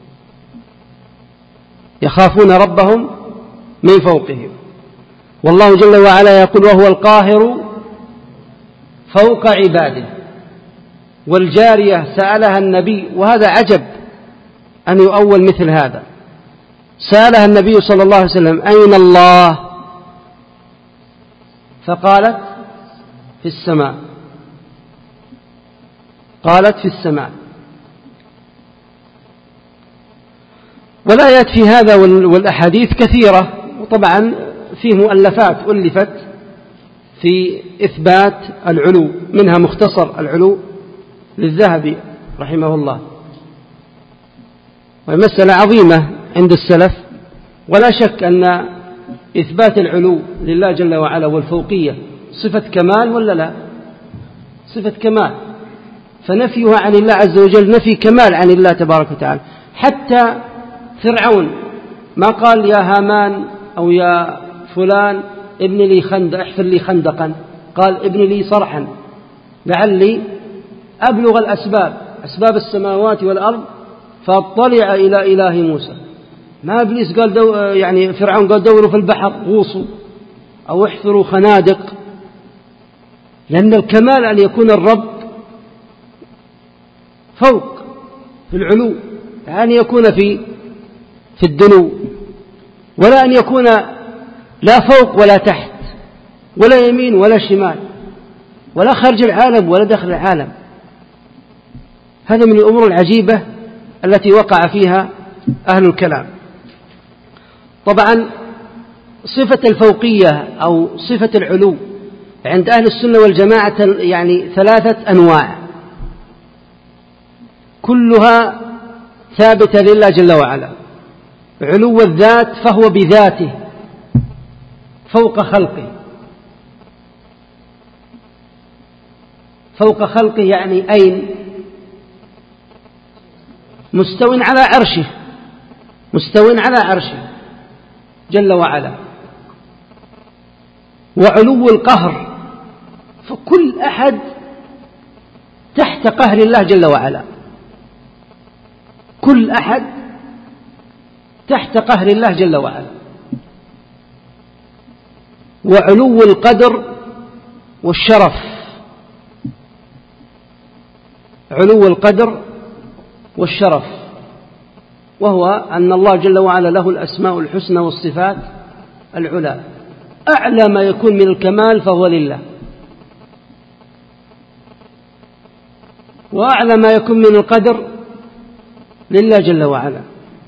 يخافون ربهم من فوقهم. والله جل وعلا يقول وهو القاهر فوق عباده. والجارية سألها النبي، وهذا عجب أن يؤول مثل هذا، سألها النبي صلى الله عليه وسلم أين الله؟ فقالت في السماء، قالت في السماء. والآيات في هذا والأحاديث كثيرة، وطبعا فيه مؤلفات ألفت في إثبات العلو، منها مختصر العلو للذهبي رحمه الله. ومسألة عظيمة عند السلف، ولا شك أن إثبات العلو لله جل وعلا والفوقية صفة كمال ولا لا؟ صفة كمال. فنفيها عن الله عز وجل نفي كمال عن الله تبارك وتعالى. حتى فرعون ما قال يا هامان أو يا فلان ابن لي خندق، احفر لي خندقا، قال ابن لي صرحا لعلي أبلغ الأسباب، أسباب السماوات والأرض فاطلع إلى إله موسى. ما إبليس قال دو يعني فرعون قال دوروا في البحر غوصوا أو احفروا خنادق، لأن الكمال أن يكون الرب فوق في العلو، أن يكون في في الدنو، ولا أن يكون لا فوق ولا تحت ولا يمين ولا شمال ولا خارج العالم ولا داخل العالم. هذا من الأمور العجيبة التي وقع فيها أهل الكلام. طبعا صفة الفوقية أو صفة العلو عند أهل السنة والجماعة يعني ثلاثة أنواع، كلها ثابتة لله جل وعلا. علو الذات فهو بذاته فوق خلقه، فوق خلقه يعني أين؟ مستو على عرشه، مستو على عرشه جل وعلا. وعلو القهر، فكل أحد تحت قهر الله جل وعلا، كل أحد تحت قهر الله جل وعلا. وعلو القدر والشرف، علو القدر والشرف، وهو أن الله جل وعلا له الأسماء الحسنى والصفات العلى. أعلى ما يكون من الكمال فهو لله، وأعلى ما يكون من القدر لله جل وعلا.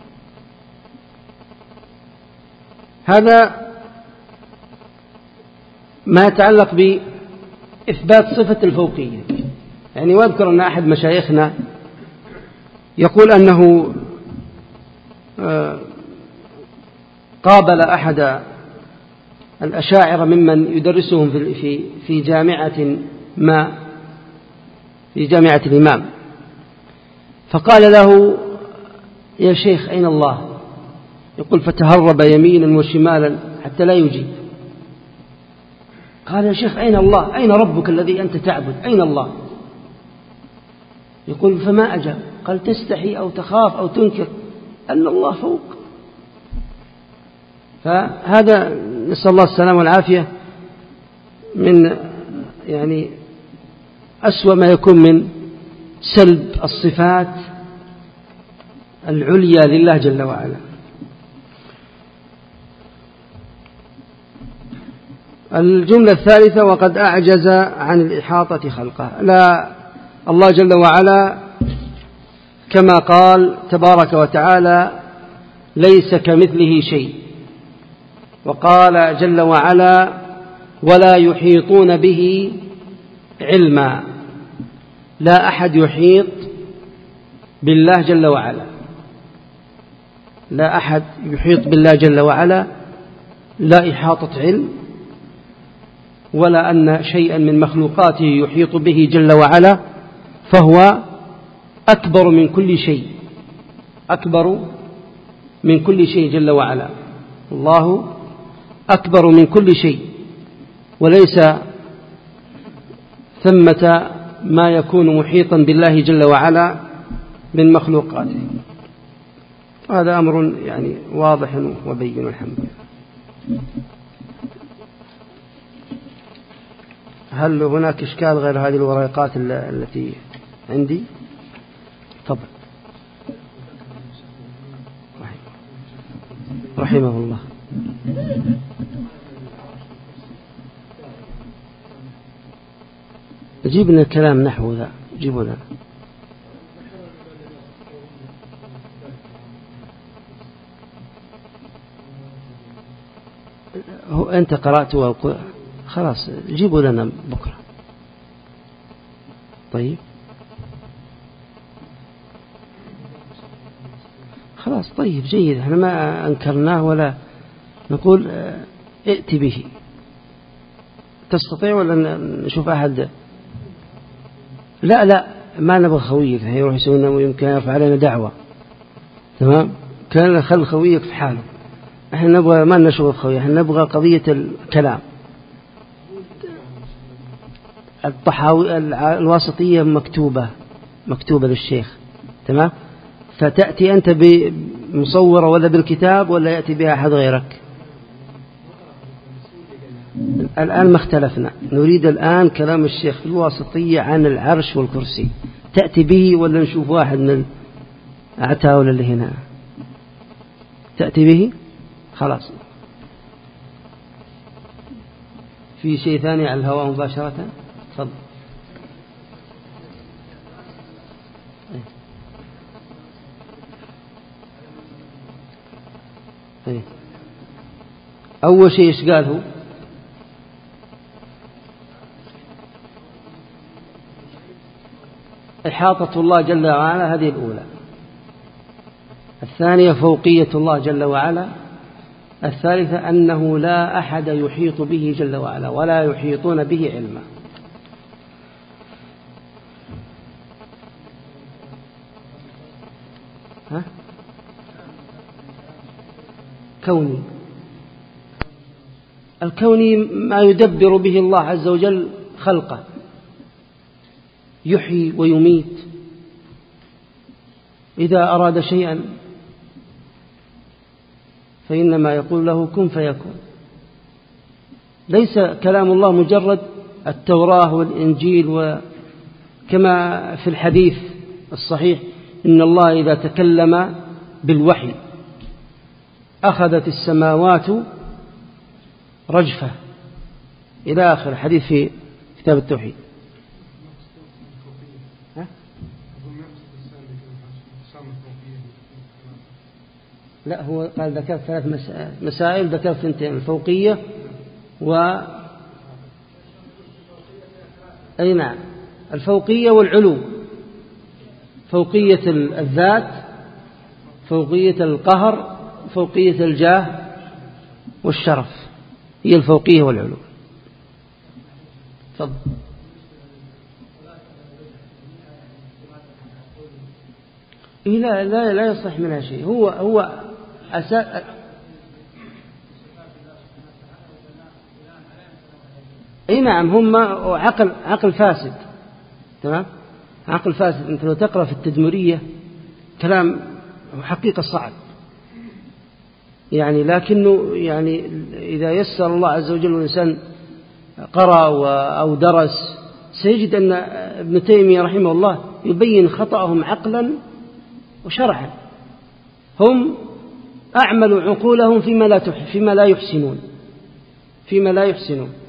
هذا ما يتعلق بإثبات صفة الفوقية. يعني واذكر أن أحد مشايخنا يقول أنه قابل أحد الأشاعرة ممن يدرسهم في في جامعة ما في جامعة الإمام، فقال له يا شيخ أين الله؟ يقول فتهرب يمينا وشمالا حتى لا يجيب. قال يا شيخ أين الله؟ أين ربك الذي أنت تعبد؟ أين الله؟ يقول فما أجاب. قال تستحي أو تخاف أو تنكر أن الله فوق. فهذا نسأل الله السلامة والعافية من يعني أسوأ ما يكون من سلب الصفات العليا لله جل وعلا. الجملة الثالثة: وقد أعجز عن الإحاطة خلقه. لا، الله جل وعلا كما قال تبارك وتعالى: ليس كمثله شيء. وقال جل وعلا: ولا يحيطون به علما. لا أحد يحيط بالله جل وعلا، لا أحد يحيط بالله جل وعلا، لا إحاطة علم، ولا أن شيئا من مخلوقاته يحيط به جل وعلا، فهو أكبر من كل شيء، أكبر من كل شيء جل وعلا. الله أكبر من كل شيء، وليس ثمة ما يكون محيطا بالله جل وعلا من مخلوقاته. هذا أمر يعني واضح وبين الحمد لله. هل هناك إشكال غير هذه الورقات التي عندي؟ تفضل. رحمه الله. جيب لنا الكلام نحو ذا، جيبوا لنا. هو أنت قرأته خلاص، جيبوا لنا بكرة. طيب خلاص، طيب جيد، احنا ما أنكرناه ولا نقول ائت به. تستطيع ولا نشوف أحد؟ لا لا، ما نبغى خويك يروح يسوي لنا ويمكن يرفع علينا دعوة. تمام، كان خل خويك في حاله. احنا نبغى ما نشوف خويك، احنا نبغى قضية الكلام. الطحاوي الواسطية مكتوبة مكتوبة للشيخ. تمام، فتأتي أنت بمصورة ولا بالكتاب ولا يأتي بها أحد غيرك؟ الآن ما اختلفنا، نريد الآن كلام الشيخ في الواسطية عن العرش والكرسي، تأتي به ولا نشوف واحد من العتاولة اللي هنا؟ تأتي به. خلاص، في شيء ثاني على الهواء مباشرة؟ تفضل. أيه. أول شيء إيش قال هو؟ إحاطة الله جل وعلا، هذه الأولى. الثانية فوقية الله جل وعلا. الثالثة أنه لا أحد يحيط به جل وعلا ولا يحيطون به علما. ها؟ كوني، الكوني ما يدبر به الله عز وجل خلقه، يحيي ويميت. إذا أراد شيئا فإنما يقول له كن فيكون. ليس كلام الله مجرد التوراة والإنجيل، وكما في الحديث الصحيح إن الله إذا تكلم بالوحي أخذت السماوات رجفة، إلى آخر حديث في كتاب التوحيد. ها؟ لا، هو قال ذكر ثلاث مسائل، ذكر ثنتين: الفوقية و أي نعم، الفوقية والعلو، فوقية الذات، فوقية القهر، فوقية الجاه والشرف، هي الفوقية والعلو. تفضل. لا لا لا يصح منها شيء. هو هو أساس. اي نعم، هم عقل عقل فاسد. تمام، عقل فاسد. انت لو تقرأ في التدمرية كلام حقيقة صعب يعني، لكنه يعني إذا يسر الله عز وجل الإنسان قرأ أو درس سيجد أن ابن تيمية رحمه الله يبين خطأهم عقلا وشرعا. هم أعملوا عقولهم فيما لا فيما لا يحسنون فيما لا يحسنون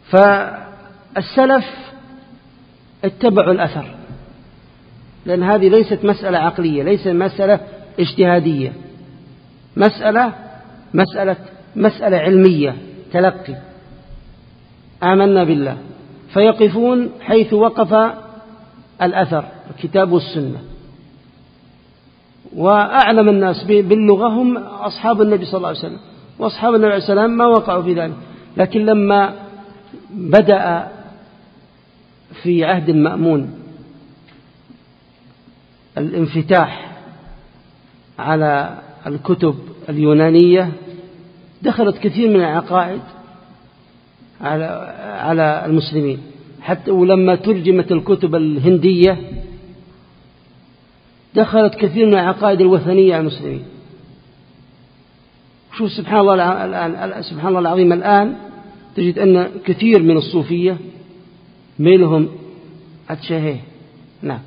فالسلف اتبعوا الأثر، لأن هذه ليست مسألة عقلية، ليست مسألة اجتهادية، مسألة مسألة مسألة علمية تلقي. آمنا بالله، فيقفون حيث وقف الأثر الكتاب والسنة. وأعلم الناس باللغة هم أصحاب النبي صلى الله عليه وسلم، وأصحاب النبي عليه السلام ما وقعوا في ذلك. لكن لما بدأ في عهد المأمون الانفتاح على الكتب اليونانية، دخلت كثير من العقائد على على المسلمين. حتى ولما ترجمت الكتب الهندية دخلت كثير من العقائد الوثنية على المسلمين. شوف سبحان الله الآن، سبحان الله العظيم، الآن تجد أن كثير من الصوفية ميلهم أتشهيه. نعم،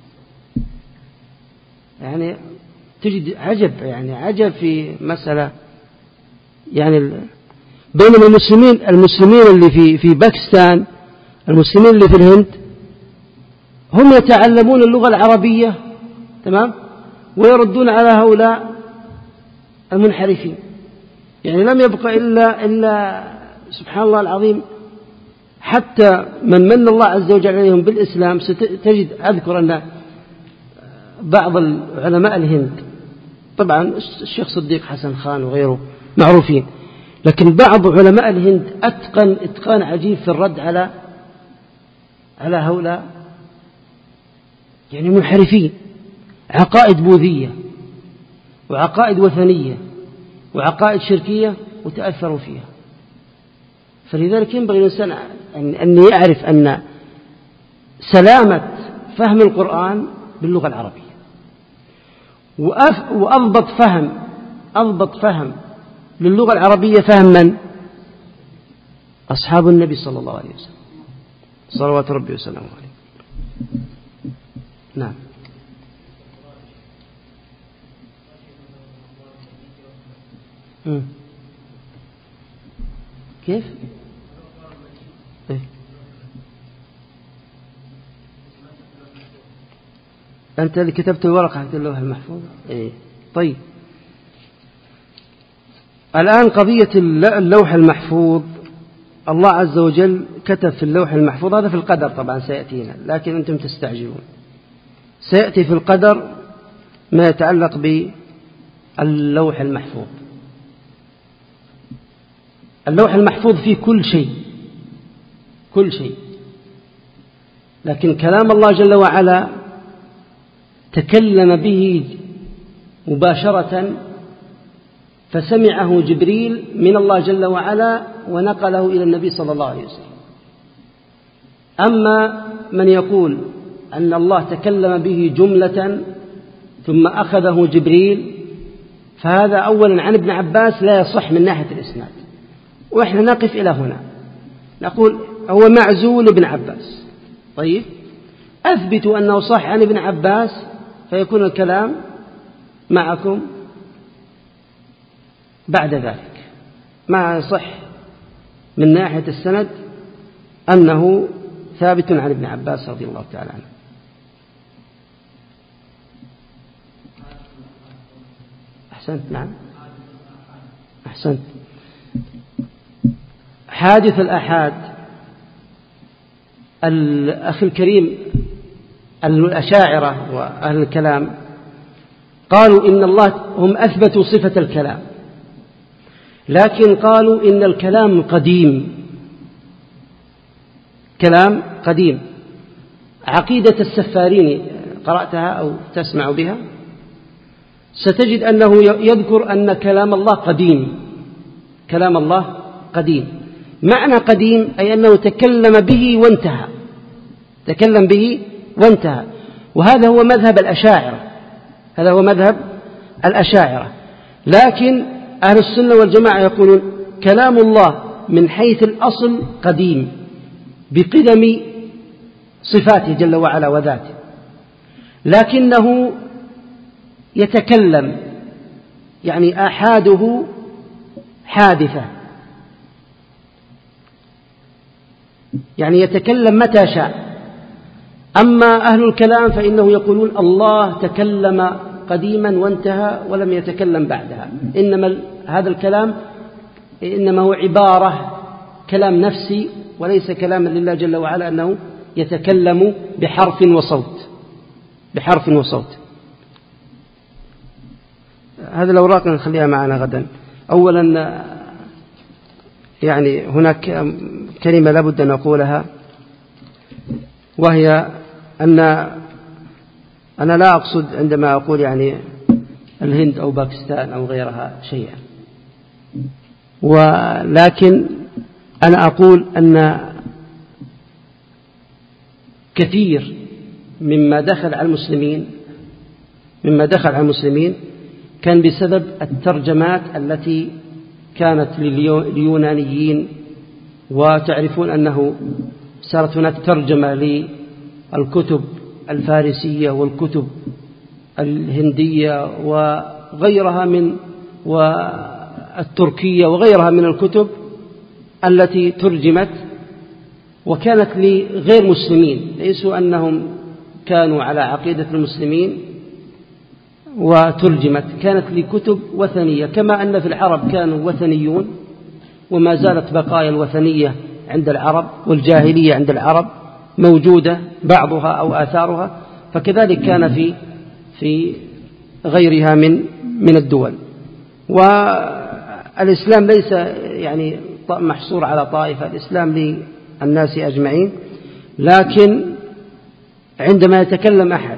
يعني تجد عجب، يعني عجب في مسألة. يعني بينما المسلمين المسلمين اللي في في باكستان، المسلمين اللي في الهند، هم يتعلمون اللغة العربية تمام، ويردون على هؤلاء المنحرفين. يعني لم يبقى إلا إلا سبحان الله العظيم، حتى من من الله عز وجل عليهم بالإسلام. ستجد أذكر أن بعض العلماء الهند، طبعا الشيخ صديق حسن خان وغيره معروفين، لكن بعض علماء الهند أتقن إتقان عجيب في الرد على على هؤلاء يعني منحرفين، عقائد بوذية وعقائد وثنية وعقائد شركية، وتأثروا فيها. فلذلك ينبغي الإنسان أن يعرف أن سلامة فهم القرآن باللغة العربية، وأضبط فهم أضبط فهم للغة العربية فهم من؟ أصحاب النبي صلى الله عليه وسلم صلوات ربي وسلامه عليه. نعم. م. كيف؟ إيه؟ أنت اللي كتبت الورقة حق اللوح المحفوظ؟ إيه؟ طيب، الآن قضية اللوح المحفوظ، الله عز وجل كتب في اللوح المحفوظ، هذا في القدر طبعا سيأتينا، لكن أنتم تستعجلون. سيأتي في القدر ما يتعلق باللوح المحفوظ. اللوح المحفوظ فيه كل شيء كل شيء لكن كلام الله جل وعلا تكلم به مباشرة، فسمعه جبريل من الله جل وعلا ونقله إلى النبي صلى الله عليه وسلم. أما من يقول أن الله تكلم به جملة ثم أخذه جبريل، فهذا أولا عن ابن عباس لا يصح من ناحية الإسناد، وإحنا نقف إلى هنا نقول هو معزول ابن عباس. طيب، أثبتوا أنه صح عن ابن عباس فيكون الكلام معكم بعد ذلك. ما يصح من ناحية السند أنه ثابت عن ابن عباس رضي الله تعالى عنه. أحسنت. نعم أحسنت. حادث الآحاد، الأخ الكريم، الأشاعرة وأهل الكلام قالوا إن الله، هم أثبتوا صفة الكلام، لكن قالوا إن الكلام قديم، كلام قديم. عقيدة السفاريني قرأتها أو تسمع بها، ستجد أنه يذكر أن كلام الله قديم، كلام الله قديم. معنى قديم أي أنه تكلم به وانتهى، تكلم به وانتهى. وهذا هو مذهب الأشاعرة، هذا هو مذهب الأشاعرة. لكن أهل السنة والجماعة يقولون كلام الله من حيث الأصل قديم بقدم صفاته جل وعلا وذاته، لكنه يتكلم، يعني آحاده حادثة. يعني يتكلم متى شاء. أما أهل الكلام فإنه يقولون الله تكلم قديما وانتهى ولم يتكلم بعدها، إنما هذا الكلام إنما هو عبارة كلام نفسي وليس كلاما لله جل وعلا أنه يتكلم بحرف وصوت بحرف وصوت. هذا الأوراق نخليها معنا غدا. أولا يعني هناك كلمة لابد أن أقولها، وهي أن أنا لا أقصد عندما أقول يعني الهند أو باكستان أو غيرها شيئا، ولكن أنا أقول أن كثير مما دخل على المسلمين مما دخل على المسلمين كان بسبب الترجمات التي كانت لليونانيين، وتعرفون أنه صارت هناك ترجمة للكتب الفارسية والكتب الهندية وغيرها من والتركية وغيرها من الكتب التي ترجمت، وكانت لغير مسلمين، ليسوا أنهم كانوا على عقيدة المسلمين وترجمت، كانت لكتب وثنية، كما أن في العرب كانوا وثنيون وما زالت بقايا الوثنية عند العرب والجاهلية عند العرب موجودة بعضها أو آثارها، فكذلك كان في في غيرها من من الدول. والإسلام ليس يعني محصور على طائفة، الإسلام للناس أجمعين، لكن عندما يتكلم أحد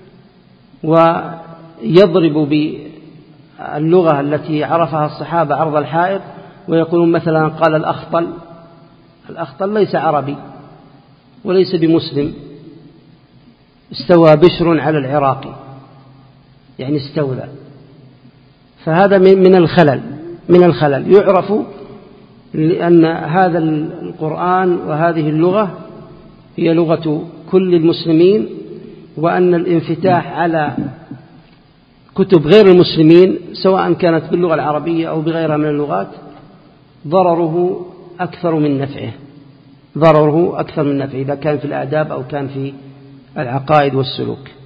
ويضرب باللغة التي عرفها الصحابة عرض الحائط ويقولون مثلا قال الأخطل، الأخطل ليس عربي وليس بمسلم، استوى بشر على العراق يعني استولى، فهذا من الخلل من الخلل يعرف لأن هذا القرآن وهذه اللغة هي لغة كل المسلمين، وأن الانفتاح على كتب غير المسلمين سواء كانت باللغة العربية أو بغيرها من اللغات ضرره أكثر من نفعه ضرره أكثر من نفعه إذا كان في الآداب أو كان في العقائد والسلوك.